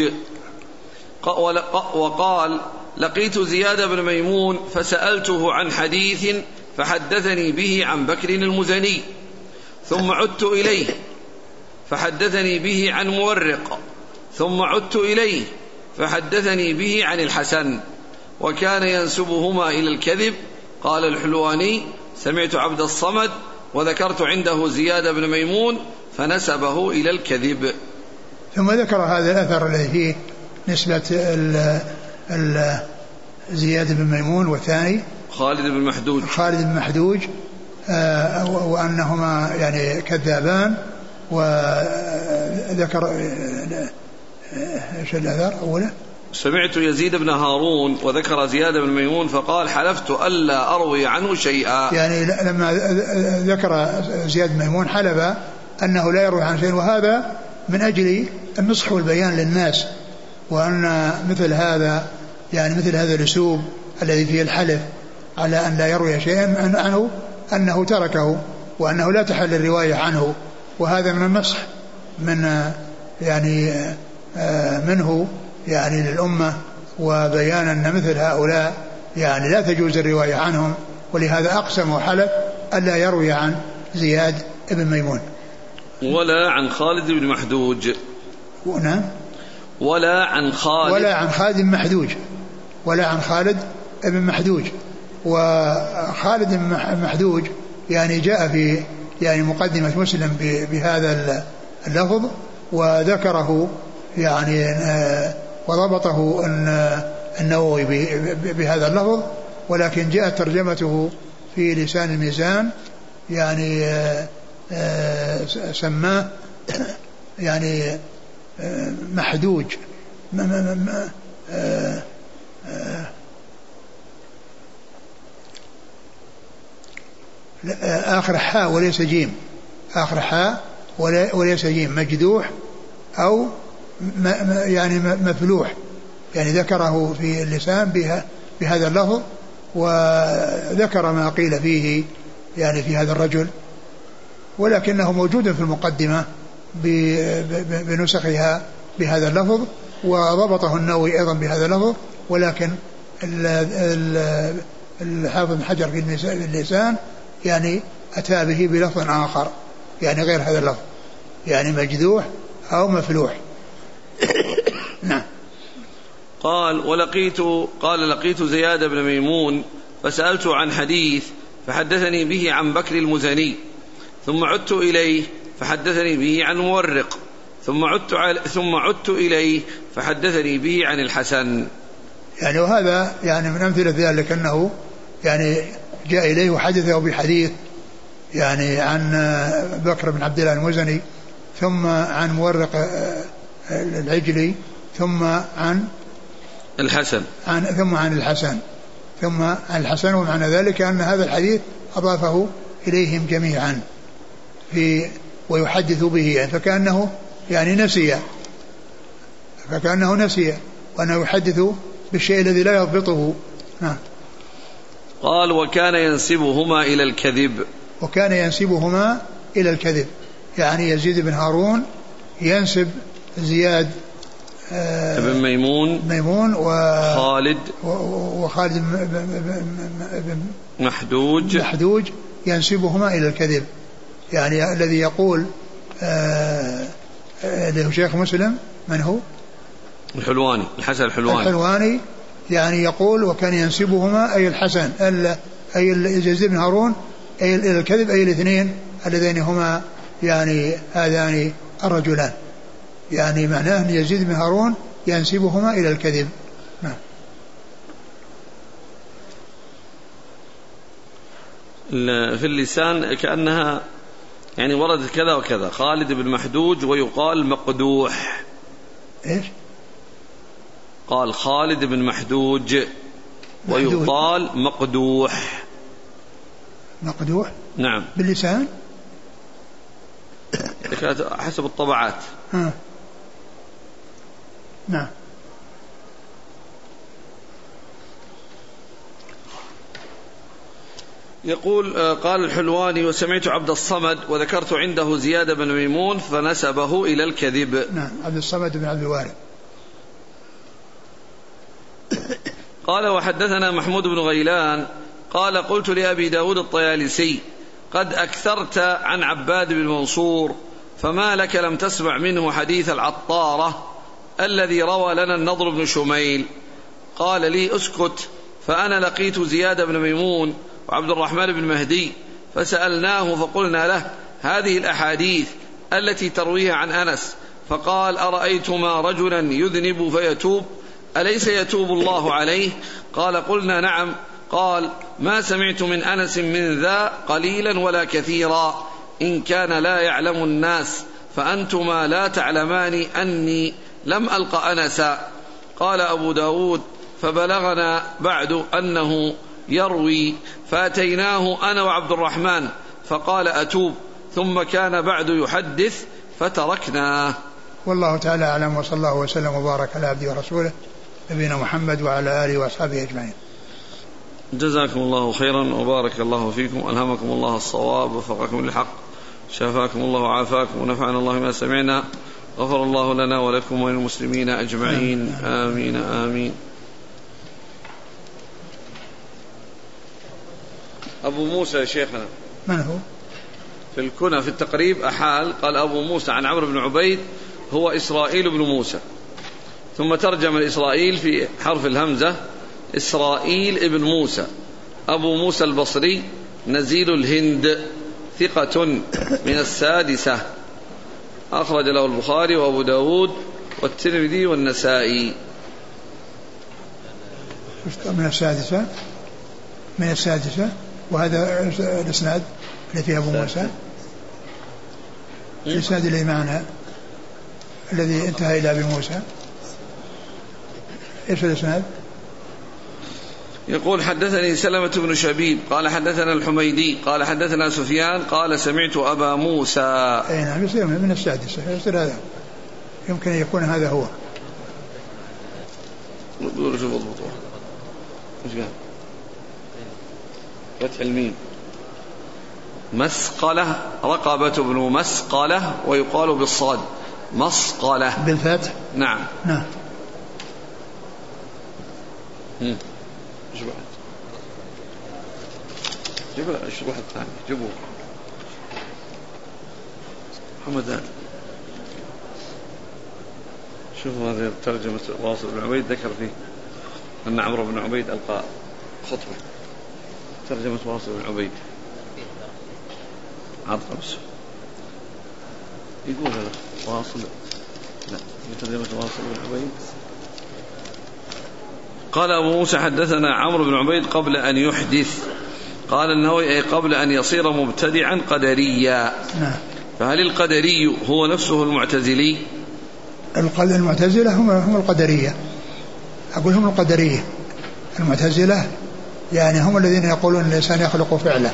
وقال لقيت زياد بن ميمون فسألته عن حديث فحدثني به عن بكر المزني، ثم عدت إليه فحدثني به عن مورق، ثم عدت إليه فحدثني به عن الحسن، وكان ينسبهما إلى الكذب. قال الحلواني سمعت عبد الصمد وذكرت عنده زياد بن ميمون فنسبه إلى الكذب. ثم ذكر هذا الأثر الذي فيه نسبة ال ال زياد بن ميمون والثاني خالد بن محدوج خالد بن محدوج آه وأنهما يعني كذابان. وذكر ايش الأثر أولا؟ سمعت يزيد بن هارون وذكر زياد بن ميمون فقال حلفت ألا أروي عنه شيئا. يعني لما ذكر زياد بن ميمون حلف أنه لا يروي عن شيء، وهذا من أجل النصح والبيان للناس، وأن مثل هذا يعني مثل هذا الأسلوب الذي فيه الحلف على أن لا يروي شيئا عنه أنه تركه وأنه لا تحل الرواية عنه، وهذا من النصح من يعني منه يعني للأمة، وبيان أن مثل هؤلاء يعني لا تجوز الرواية عنهم، ولهذا أقسم وحلف ألا يروي عن زياد بن ميمون ولا عن خالد بن محدوج. نعم. ولا عن خالد ولا عن خالد بن محدوج ولا عن خالد بن محدوج. وخالد بن محدوج يعني جاء في يعني مقدمة مسلم بهذا اللفظ وذكره يعني وضبطه النووي بهذا اللفظ، ولكن جاءت ترجمته في لسان الميزان يعني سماه يعني محدوج آخر حاء وليس جيم، آخر حاء وليس جيم، مجدوح أو يعني مفلوح، يعني ذكره في اللسان بهذا اللفظ، وذكر ما قيل فيه يعني في هذا الرجل، ولكنه موجود في المقدمة بنسخها بهذا اللفظ، وضبطه النووي أيضا بهذا اللفظ، ولكن الحافظ بن حجر في اللسان يعني أتى به بلفظ آخر يعني غير هذا اللفظ، يعني مجدوح أو مفلوح. نعم. قال ولقيت قال لقيت زياد بن ميمون فسألته عن حديث فحدثني به عن بكر المزني، ثم عدت إليه فحدثني به عن مورق، ثم عدت ثم عدت إليه فحدثني به عن الحسن. يعني وهذا يعني من أمثلة ذلك أنه يعني جاء إليه وحدثه بحديث يعني عن بكر بن عبد الله المزني، ثم عن مورق العجلي، ثم عن الحسن عن ثم عن الحسن ثم عن الحسن ومعنى ذلك أن هذا الحديث أضافه إليهم جميعا في ويحدث به يعني فكأنه يعني نسي فكأنه نسي وأنه يحدث بالشيء الذي لا يضبطه. نعم. قال وكان ينسبهما إلى الكذب وكان ينسبهما إلى الكذب يعني يزيد بن هارون ينسب زياد بن ميمون ميمون وخالد وخالد بن محدوج محدوج ينسبهما إلى الكذب، يعني الذي يقول اللي هو شيخ مسلم من هو الحلواني الحسن الحلواني الحلواني يعني يقول وكان ينسبهما أي الحسن أي يزيد بن هارون أي إلى الكذب أي الاثنين اللذين هما يعني هذان الرجلان، يعني معناه أن يزيد بن هارون ينسبهما إلى الكذب. نعم. في اللسان كأنها يعني وردت كذا وكذا، خالد بن محدوج ويقال مقدوح. إيش؟ قال خالد بن محدوج ويقال مقدوح. مقدوح؟ نعم. باللسان؟ حسب الطبعات. ها. نعم. يقول قال الحلواني وسمعت عبد الصمد وذكرت عنده زياد بن ميمون فنسبه إلى الكذب. نعم. عبد الصمد بن عبد الوارث. قال وحدثنا محمود بن غيلان قال قلت لأبي داود الطيالسي قد أكثرت عن عباد بن منصور فما لك لم تسمع منه حديث العطارة الذي روى لنا النضر بن شميل؟ قال لي اسكت، فأنا لقيت زياد بن ميمون وعبد الرحمن بن مهدي فسألناه فقلنا له هذه الأحاديث التي ترويها عن أنس، فقال أرأيتما رجلا يذنب فيتوب أليس يتوب الله عليه؟ قال قلنا نعم. قال ما سمعت من أنس من ذا قليلا ولا كثيرا، إن كان لا يعلم الناس فأنتما لا تعلمان أني لم ألق أنسا. قال أبو داود فبلغنا بعد أنه يروي فأتيناه أنا وعبد الرحمن فقال أتوب، ثم كان بعد يحدث فتركناه. والله تعالى أعلم، وصلى الله وسلم وبارك على عبده ورسوله نبينا محمد وعلى آله وأصحابه أجمعين. جزاكم الله خيرا وبارك الله فيكم، ألهمكم الله الصواب ووفقكم للحق، شفاكم الله وعافاكم ونفعنا الله ما سمعنا، غفر الله لنا ولكم وللمسلمين أجمعين، آمين آمين. أبو موسى يا شيخنا من هو؟ في الكنى في التقريب أحال قال أبو موسى عن عمرو بن عبيد هو إسرائيل بن موسى، ثم ترجم الإسرائيل في حرف الهمزة إسرائيل ابن موسى. أبو موسى البصري نزيل الهند، ثقة من السادسة، أخرج له البخاري وأبو داود والترمذي والنسائي. من السادسة من السادسة وهذا الإسناد اللي فيه أبو موسى، الإسناد اللي معنا الذي انتهى إلى أبي موسى، إيش الإسناد؟ يقول حدثني سلمة بن شبيب قال حدثنا الحميدي قال حدثنا سفيان قال سمعت أبا موسى. أي نعم، يصير من السادسة، يصير هذا يمكن أن يكون هذا هو. نقول شوف الضبط مش قال فتح الميم مسقلة رقبة بن مسقلة ويقال بالصاد مسقلة بالفتح. نعم نعم. هم. ايش بعد؟ جيبوا ايش واحد ثاني جيبوا محمد آل. شوفوا هذه ترجمة واصل بن عبيد ذكر فيه أن عمرو بن عبيد ألقى خطبة. ترجمة واصل بن عبيد عاد خمسة يقول هذا واصل لا ترجمة واصل بن عبيد. قال أبو موسى حدثنا عمرو بن عبيد قبل أن يحدث، قال النووي أي قبل أن يصير مبتدعا قدريا. فهل القدري هو نفسه المعتزلي؟ المعتزلة هم هم القدرية، أقول هم القدرية. المعتزلة يعني هم الذين يقولون أن الإنسان يخلق فعله.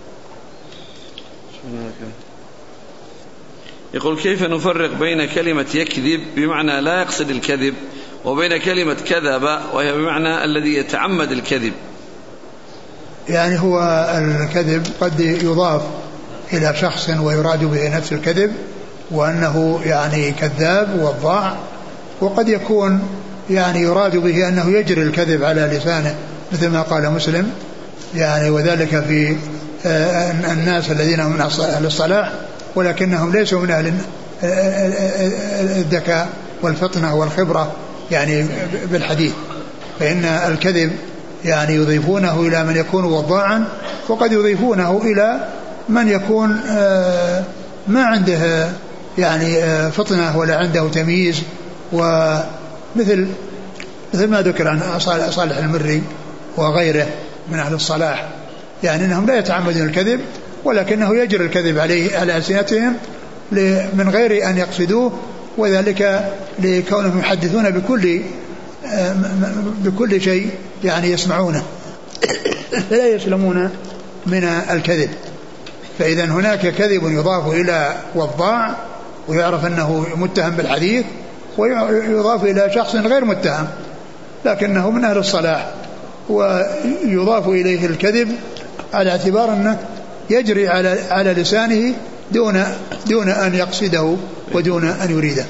يقول كيف نفرق بين كلمة يكذب بمعنى لا يقصد الكذب وبين كلمة كذب وهي بمعنى الذي يتعمد الكذب؟ يعني هو الكذب قد يضاف إلى شخص ويراد به نفس الكذب وأنه يعني كذاب وضاع، وقد يكون يعني يراد به أنه يجري الكذب على لسانه مثل ما قال مسلم يعني وذلك في الناس الذين هم من أهل الصلاح ولكنهم ليسوا من أهل الذكاء والفطنة والخبرة يعني بالحديث، فإن الكذب يعني يضيفونه إلى من يكون وضاعا، وقد يضيفونه إلى من يكون ما عنده يعني فطنة ولا عنده تمييز، ومثل مثل ما ذكر عن صالح المري وغيره من أهل الصلاح، يعني أنهم لا يتعمدون الكذب ولكنه يجري الكذب عليه على ألسنتهم من غير أن يقصدوه، وذلك لكونهم يحدثون بكل بكل شيء يعني يسمعونه فلا يسلمون من الكذب. فإذا هناك كذب يضاف إلى وضاع ويعرف أنه متهم بالحديث، ويضاف إلى شخص غير متهم لكنه من أهل الصلاح ويضاف إليه الكذب على اعتبار أنه يجري على على لسانه دون دون أن يقصده ودون أن يريده.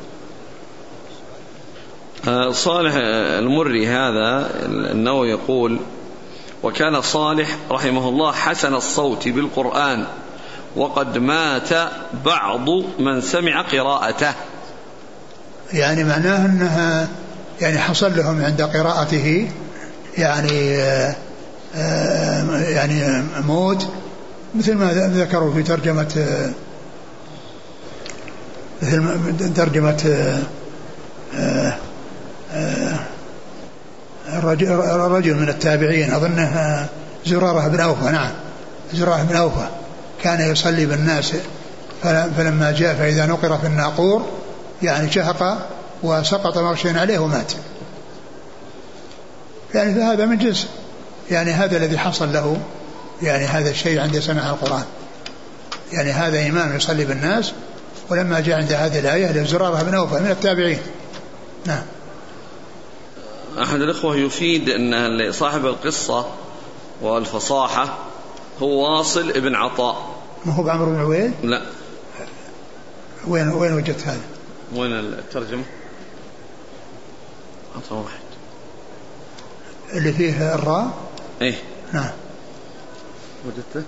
صالح المري هذا أنه يقول وكان صالح رحمه الله حسن الصوت بالقرآن وقد مات بعض من سمع قراءته، يعني معناه أنها يعني حصل لهم عند قراءته يعني يعني موت، مثل ما ذكروا في ترجمة مثل ترجمة الرجل من التابعين أظنه زرارة بن أوفى. نعم زرارة بن أوفى كان يصلي بالناس فلما جاء فإذا نقر في الناقور يعني شهق وسقط مغشيا عليه ومات. يعني فهذا من جنس يعني هذا الذي حصل له يعني هذا الشيء عند سماع القرآن، يعني هذا إمام يصلي بالناس ولما جاء عند هذه الآية لزرارة بن أوفى من التابعين. نعم. أحد الأخوة يفيد أن صاحب القصة والفصاحة هو واصل ابن عطاء. ما هو بعمر بن عبيد؟ لا. وين وين وجدت هذا؟ وين الترجمة؟ عطاء واحد اللي فيه الراء. إيه نعم. وجدته.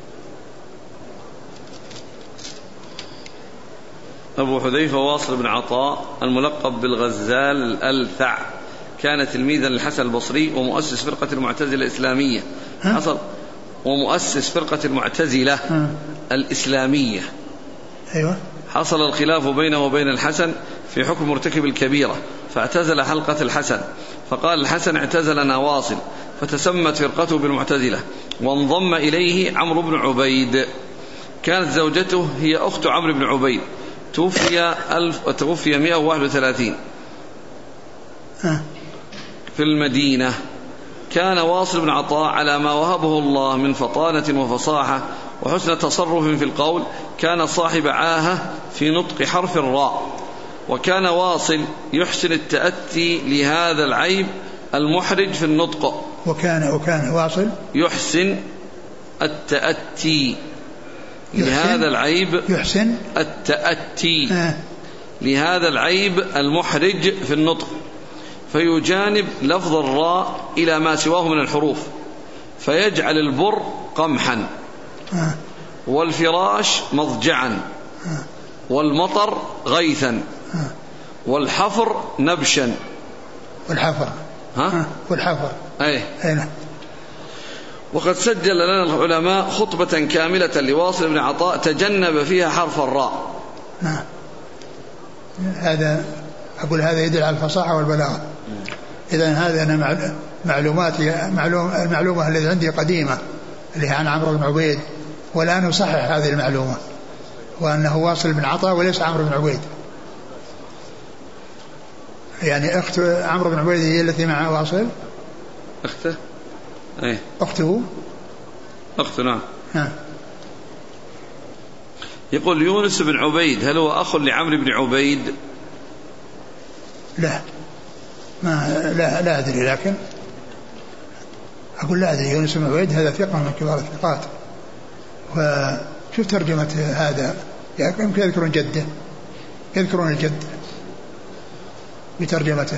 أبو حذيفة واصل بن عطاء الملقب بالغزال الألثع، كان تلميذا للحسن البصري ومؤسس فرقة المعتزلة الإسلامية. حصل ومؤسس فرقة المعتزلة ها؟ الإسلامية. أيوة. حصل الخلاف بينه وبين الحسن في حكم مرتكب الكبيرة، فاعتزل حلقة الحسن، فقال الحسن اعتزلنا واصل، فتسمت فرقته بالمعتزلة، وانضم إليه عمرو بن عبيد. كانت زوجته هي أخت عمرو بن عبيد، توفي ألف توفي مئة وواحد وثلاثين في المدينة. كان واصل بن عطاء على ما وهبه الله من فطانة وفصاحة وحسن تصرف في القول، كان صاحب عاهة في نطق حرف الراء، وكان واصل يحسن التأتي لهذا العيب المحرج في النطق. وكان وكان واصل يحسن التأتي لهذا العيب يحسن التأتي آه. لهذا العيب المحرج في النطق، فيجانب لفظ الراء إلى ما سواه من الحروف، فيجعل البر قمحا آه. والفراش مضجعا آه. والمطر غيثا آه. والحفر نبشا. والحفر ها آه. والحفر أي أين. وقد سجل لنا العلماء خطبة كاملة لواصل بن عطاء تجنب فيها حرف الراء. نعم. هذا أقول هذا يدل على الفصاحة والبلاغة. إذن هذا أنا معلوماتي معلوم المعلومة التي عندي قديمة اللي هي عن عمرو بن عبيد، والآن أصحح هذه المعلومة، وأنه واصل بن عطاء وليس عمرو بن عبيد. يعني أخت عمرو بن عبيد هي التي مع واصل. أخته أيه. أخته أخته نعم. نعم. يقول يونس بن عبيد هل هو أخ لعمرو بن عبيد؟ لا ما لا لا أدري، لكن أقول لا أدري. يونس بن عبيد هذا ثقة من كبار الثقات، وشوف ترجمة هذا يمكن يذكرون جده، يذكرون الجد بترجمته.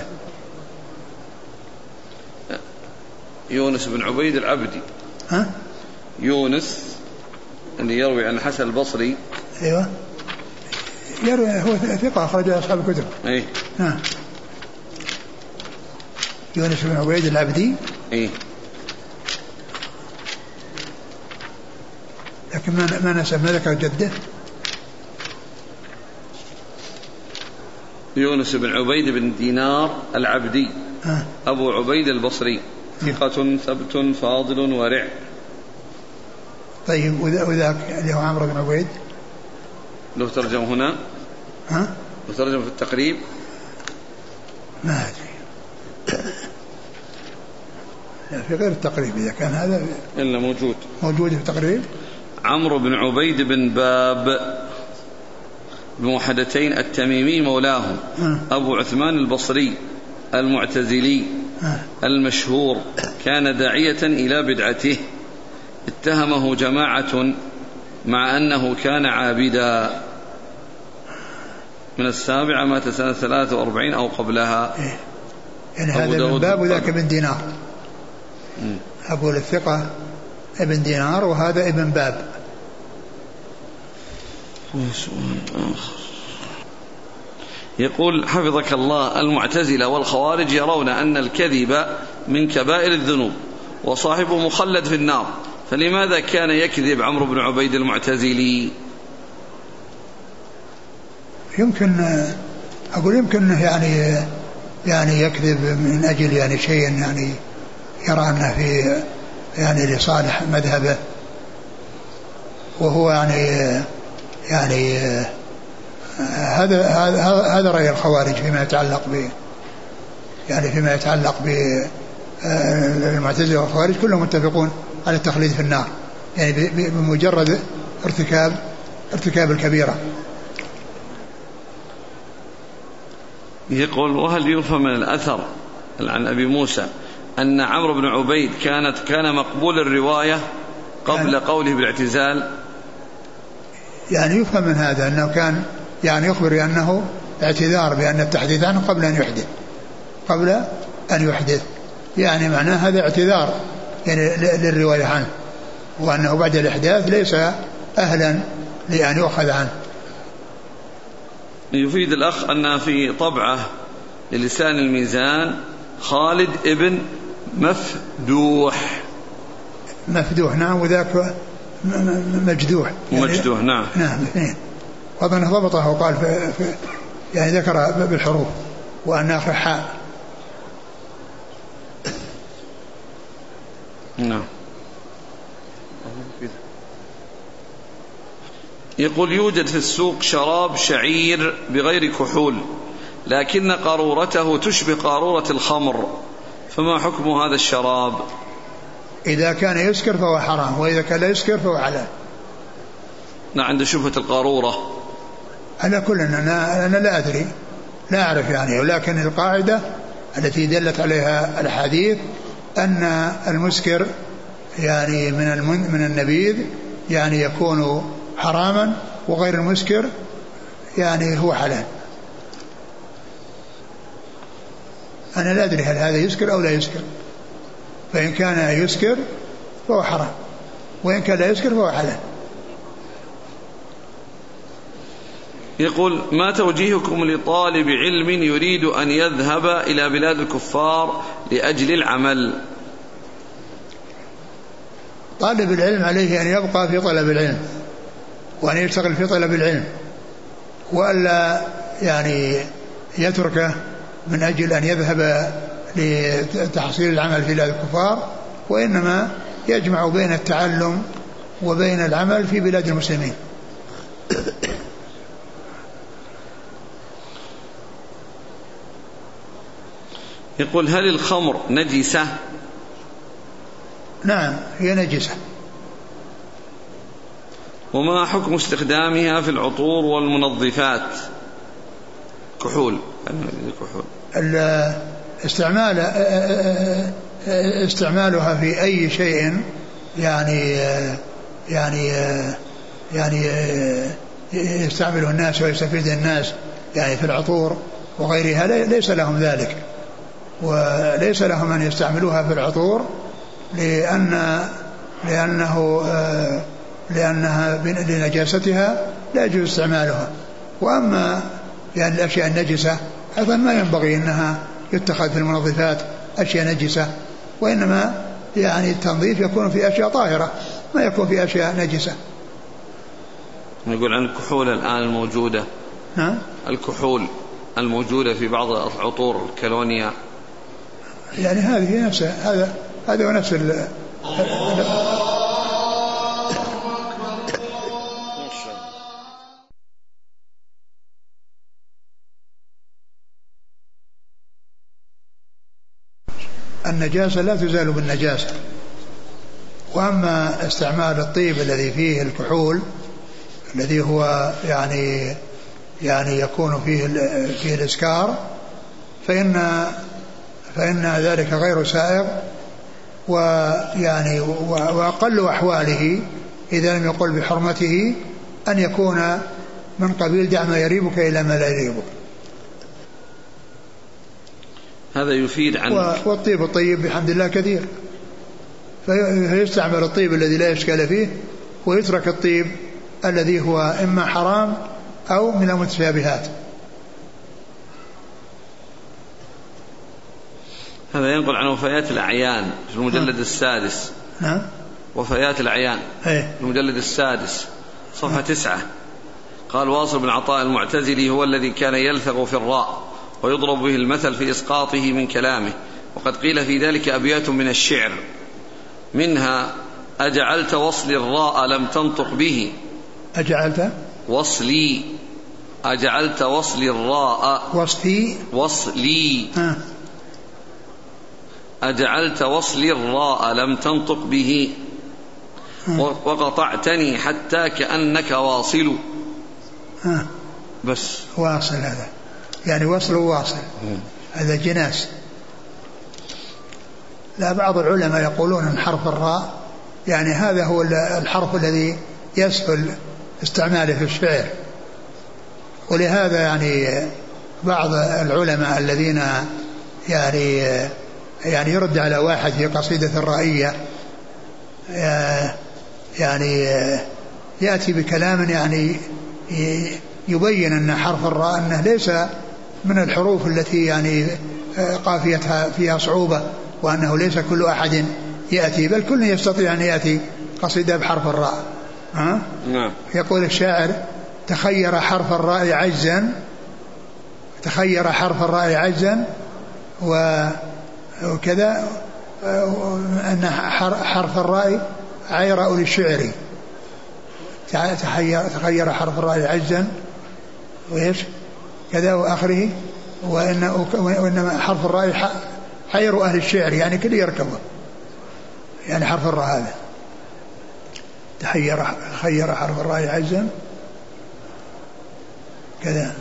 يونس بن عبيد العبدي. ها؟ يونس اللي يروي عن الحسن البصري. ايوه يروي، هو ثقة أخرج أصحاب الكتب. اي نعم. يونس بن عبيد العبدي. اي لكن ما ما نسب، ما ذكر جده. يونس بن عبيد بن دينار العبدي ها. أبو عبيد البصري، ثقة ثبت فاضل ورع. طيب وذاك اللي هو عمرو بن عبيد له ترجم هنا؟ ها؟ له ترجم في التقريب؟ ما أدري. لا في غير التقريب، إذا كان هذا إلا موجود موجود في التقريب. عمرو بن عبيد بن باب بموحدتين التميمي مولاهم ها. أبو عثمان البصري المعتزلي ها. المشهور، كان داعية إلى بدعته، اتهمه جماعة مع أنه كان عابدا. من السابعة مات سنة ثلاثة وأربعين أو قبلها. إيه. يعني هذا من باب وذاك ابن دينار. م. أقول الثقة ابن دينار وهذا ابن باب. يقول حفظك الله المعتزلة والخوارج يرون أن الكذب من كبائر الذنوب وصاحبه مخلد في النار، فلماذا كان يكذب عمرو بن عبيد المعتزلي؟ يمكن أقول يمكن يعني يعني يكذب من أجل يعني شيء يعني يرى أنه في يعني لصالح مذهبه، وهو يعني يعني هذا هذا هذا رأي الخوارج فيما يتعلق ب يعني فيما يتعلق بالمعتزلة والخوارج كلهم متفقون على التخليد في النار، يعني بمجرد ارتكاب ارتكاب الكبيرة. يقول وهل يفهم من الأثر عن أبي موسى أن عمرو بن عبيد كانت كان مقبول الرواية قبل يعني قوله بالاعتزال؟ يعني يفهم من هذا أنه كان يعني يخبر بأنه اعتذار بأن التحديث عنه قبل أن يحدث قبل أن يحدث يعني معناه هذا اعتذار يعني للرواية عنه، وأنه بعد الإحداث ليس أهلا لأن يؤخذ عنه. يفيد الأخ أن في طبعة للسان الميزان خالد ابن مفدوح. مفدوح نعم، وذاك مجدوح يعني مجدوح نعم نعم اثنين، وأظن ضبطه وقال في في يعني ذكر بالحروف وأن آخر حاء. نعم. يقول يوجد في السوق شراب شعير بغير كحول لكن قارورته تشبه قارورة الخمر، فما حكم هذا الشراب؟ إذا كان يسكر فهو حرام، وإذا كان لا يسكر فهو حلال. نعم عند شبهة القارورة. على كل أنا, أنا لا أدري لا أعرف يعني، ولكن القاعدة التي دلت عليها الحديث أن المسكر يعني من من النبيذ يعني يكون حراما، وغير المسكر يعني هو حلال. أنا لا أدري هل هذا يسكر أو لا يسكر، فإن كان يسكر فهو حرام، وإن كان لا يسكر فهو حلال. يقول ما توجيهكم لطالب علم يريد أن يذهب إلى بلاد الكفار لأجل العمل؟ طالب العلم عليه أن يبقى في طلب العلم وأن يشتغل في طلب العلم، وألا يعني يتركه من أجل أن يذهب لتحصيل العمل في بلاد الكفار، وإنما يجمع بين التعلم وبين العمل في بلاد المسلمين. يقول هل الخمر نجسة؟ نعم هي نجسة. وما حكم استخدامها في العطور والمنظفات؟ كحول كحول استعمال استعمالها في أي شيء يعني يعني يعني يستعمله الناس ويستفيد الناس يعني في العطور وغيرها ليس لهم ذلك، وليس لهم أن يستعملوها في العطور لأن لأنه لأنها لنجاستها لا يجوز استعمالها. وأما يعني الأشياء النجسة أيضا ما ينبغي أنها يتخذ في المنظفات أشياء نجسة، وإنما يعني التنظيف يكون في أشياء طاهرة ما يكون في أشياء نجسة. نقول عن الكحول الآن الموجودة. نعم الكحول الموجودة في بعض العطور الكالونيا يعني هذه نفسها هذا هذا هو نفس ال النجاسة لا تزال بالنجاسة. وأما استعمال الطيب الذي فيه الكحول الذي هو يعني يعني يكون فيه فيه الإسكار فإن فإن ذلك غير سائغ، ويعني وأقل أحواله إذا لم يقل بحرمته أن يكون من قبيل دع ما يريبك إلى ما لا يريبك. هذا يفيد عن والطيب الطيب بحمد الله كثير، فيستعمل الطيب الذي لا إشكال فيه ويترك الطيب الذي هو إما حرام أو من المتشابهات. هذا ينقل عن وفيات الأعيان في المجلد السادس. نعم وفيات الأعيان في المجلد السادس صفحة تسعة. قال واصل بن عطاء المعتزلي هو الذي كان يلثغ في الراء ويضرب به المثل في إسقاطه من كلامه، وقد قيل في ذلك أبيات من الشعر منها أجعلت وصلي الراء لم تنطق به. أجعلت وصلي أجعلت وصلي الراء وصلي وصلي آه. أجعلت وصلي الراء لم تنطق به آه. وقطعتني حتى كأنك واصل. آه. بس واصل هذا يعني وصل وواصل، هذا جناس. لا، بعض العلماء يقولون أن حرف الراء يعني هذا هو الحرف الذي يسهل استعماله في الشعر، ولهذا يعني بعض العلماء الذين يعني يعني يرد على واحد في قصيدة الرائية يعني يأتي بكلام يعني يبين أن حرف الراء أنه ليس من الحروف التي يعني قافيتها فيها صعوبة، وأنه ليس كل أحد يأتي، بل كل يستطيع أن يأتي قصيدة بحرف الراء. ها؟ نعم. يقول الشاعر: تخير حرف الراء عجزا، تخير حرف الراء عجزا وكذا، أن حرف الراء عيرأ للشعر، تخير حرف الراء عجزا وإيش كذا وآخره، وإن وإنما حرف الراء حير أهل الشعر، يعني كل يركبه، يعني حرف الراء هذا تخير خير حرف الراء عجزا كذا.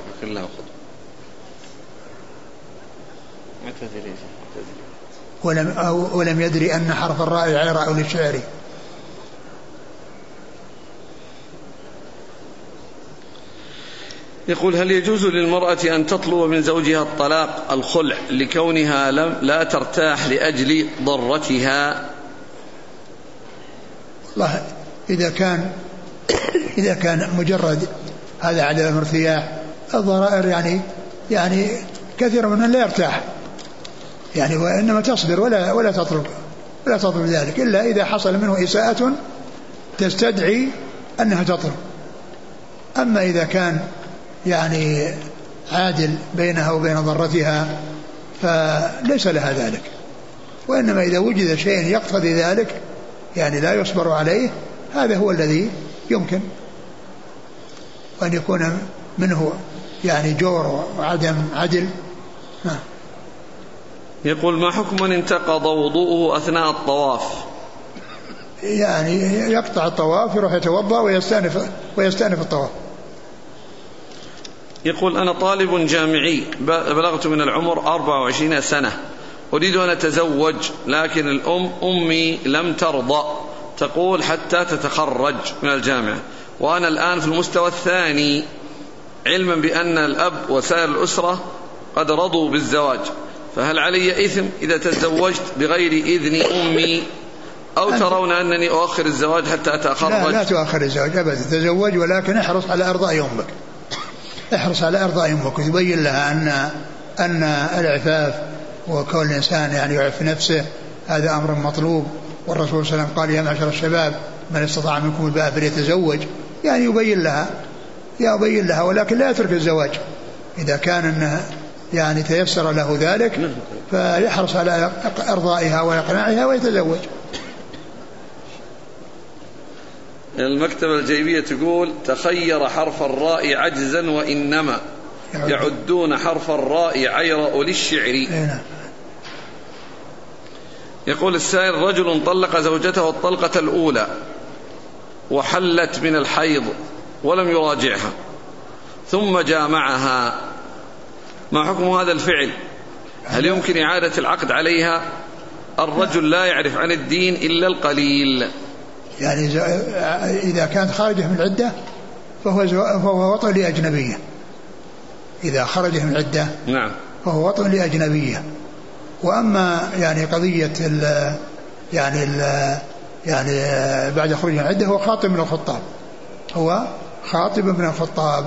ولم, ولم يدري أن حرف الراء عيرأ للشعر. يقول: هل يجوز للمرأة أن تطلب من زوجها الطلاق الخلع لكونها لم لا ترتاح لأجل ضرتها؟ والله إذا كان إذا كان مجرد هذا عدم ارتياح، الضرائر يعني يعني كثير من لا يرتاح يعني، وإنما تصبر ولا ولا تطلب ولا تطلب ذلك إلا إذا حصل منه إساءة تستدعي أنها تطلب. أما إذا كان يعني عادل بينها وبين ضرتها فليس لها ذلك، وإنما إذا وجد شيء يقتضي ذلك يعني لا يصبر عليه، هذا هو الذي يمكن أن يكون منه يعني جور وعدم عدل. ها. يقول: ما حكم من انتقض وضوءه أثناء الطواف؟ يعني يقطع الطواف، يروح يتوضأ ويستأنف ويستأنف الطواف. يقول: أنا طالب جامعي بلغت من العمر أربع وعشرين سنة، أريد أن أتزوج، لكن الأم أمي لم ترضى، تقول حتى تتخرج من الجامعة، وأنا الآن في المستوى الثاني، علما بأن الأب وسائر الأسرة قد رضوا بالزواج، فهل علي إثم إذا تزوجت بغير إذن أمي، أو ترون أنني أؤخر الزواج حتى أتخرج؟ لا, لا تؤخر الزواج أبدا، تزوج، ولكن احرص على إرضاء أمك، احرص على إرضاء أمك، وتبين لها أن أن العفاف وكل الإنسان يعني يعف نفسه هذا أمر مطلوب، والرسول صلى الله عليه وسلم قال: يا معشر الشباب من استطاع منكم الباء فليتزوج، يعني يبين لها يبين لها ولكن لا يترك الزواج إذا كان أنه يعني تيسر له ذلك، فيحرص على إرضائها وإقناعها ويتزوج. المكتبة الجيبية تقول: تخير حرف الراء عجزا وإنما يعدون حرف الراء عيرأ للشعر. يقول السائل: رجل طلق زوجته الطلقة الأولى وحلت من الحيض ولم يراجعها ثم جامعها، ما حكم هذا الفعل؟ هل يمكن إعادة العقد عليها؟ الرجل لا يعرف عن الدين إلا القليل. يعني إذا كانت خارجة من العدة فهو فهو وطء لأجنبية، إذا خرجت من العدة نعم فهو وطء لأجنبية. وأما يعني قضية ال يعني ال يعني بعد خروج من العدة هو خاطب من الخطاب، هو خاطب من الخطاب.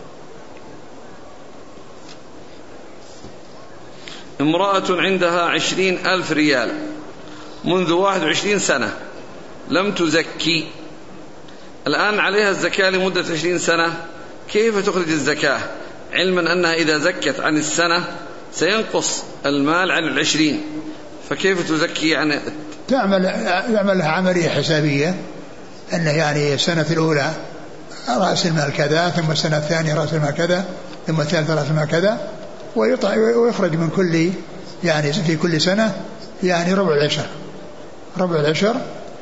امرأة عندها عشرين ألف ريال منذ واحد وعشرين سنة لم تزكي، الآن عليها الزكاة لمدة عشرين سنة، كيف تخرج الزكاة علما أنها إذا زكت عن السنة سينقص المال عن العشرين، فكيف تزكي عن؟ تعمل يعمل لها عملية حسابية، أنه يعني السنة الأولى رأس المال كذا، ثم السنة الثانية رأس المال كذا، ثم الثالثة رأس المال كذا، ويخرج من كل يعني في كل سنة يعني ربع العشر ربع العشر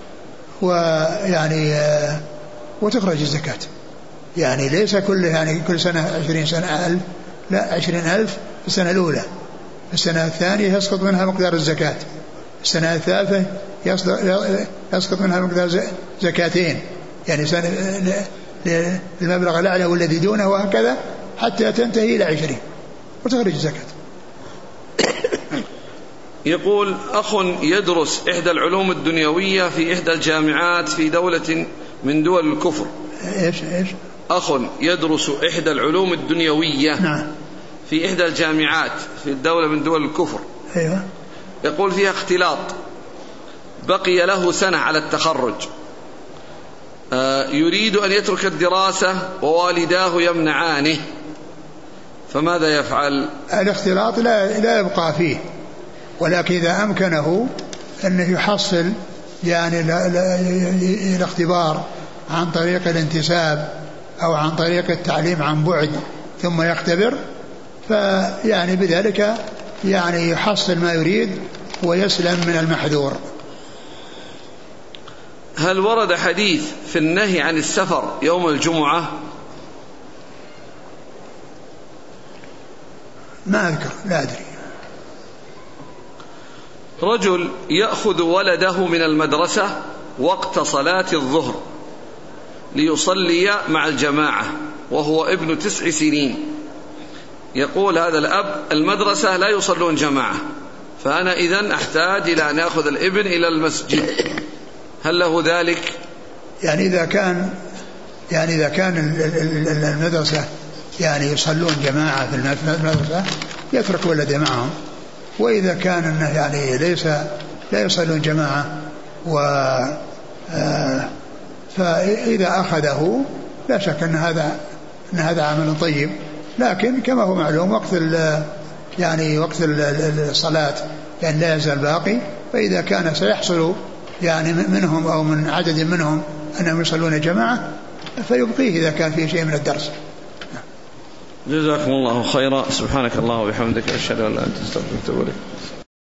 ويعني وتخرج الزكاة، يعني ليس كل يعني كل سنة عشرين سنة ألف، لا عشرين ألف في السنة الأولى، في السنة الثانية يسقط منها مقدار الزكاة، في السنة الثالثة يسقط منها مقدار زكاتين، يعني سنة المبلغ الأعلى والذي دونه وهكذا حتى تنتهي إلى عشرين وتخرج الزكاة. يقول أخ يدرس إحدى العلوم الدنيوية في إحدى الجامعات في دولة من دول الكفر. إيش إيش أخ يدرس إحدى العلوم الدنيوية نعم. في إحدى الجامعات في الدولة من دول الكفر. أيوة. يقول فيها اختلاط، بقي له سنة على التخرج، يريد أن يترك الدراسة ووالداه يمنعانه، فماذا يفعل؟ الاختلاط لا, لا يبقى فيه، ولكن إذا أمكنه أنه يحصل يعني الاختبار عن طريق الانتساب أو عن طريق التعليم عن بعد ثم يختبر، فيعني بذلك يعني يحصل ما يريد ويسلم من المحذور. هل ورد حديث في النهي عن السفر يوم الجمعة؟ ما أذكر، لا أدري. رجل يأخذ ولده من المدرسة وقت صلاة الظهر ليصلي مع الجماعة وهو ابن تسع سنين، يقول هذا الأب المدرسة لا يصلون جماعة، فأنا إذن أحتاج إلى أن أخذ الابن إلى المسجد، هل له ذلك؟ يعني إذا كان يعني إذا كان المدرسة يعني يصلون جماعة في المدرسة يترك ولده معهم، وإذا كان أنه يعني ليس لا يصلون جماعة و فإذا أخذه لا شك أن هذا أن هذا عمل طيب، لكن كما هو معلوم وقت يعني وقت الصلاة يعني لا يزال باقي، فإذا كان سيحصل يعني منهم أو من عدد منهم أنهم يصلون جماعة فيبقيه إذا كان فيه شيء من الدرس. جزاكم الله خيرا. سبحانك الله وبحمدك أشهد أن لا إله إلا أنت أستغفرك وأتوب إليك.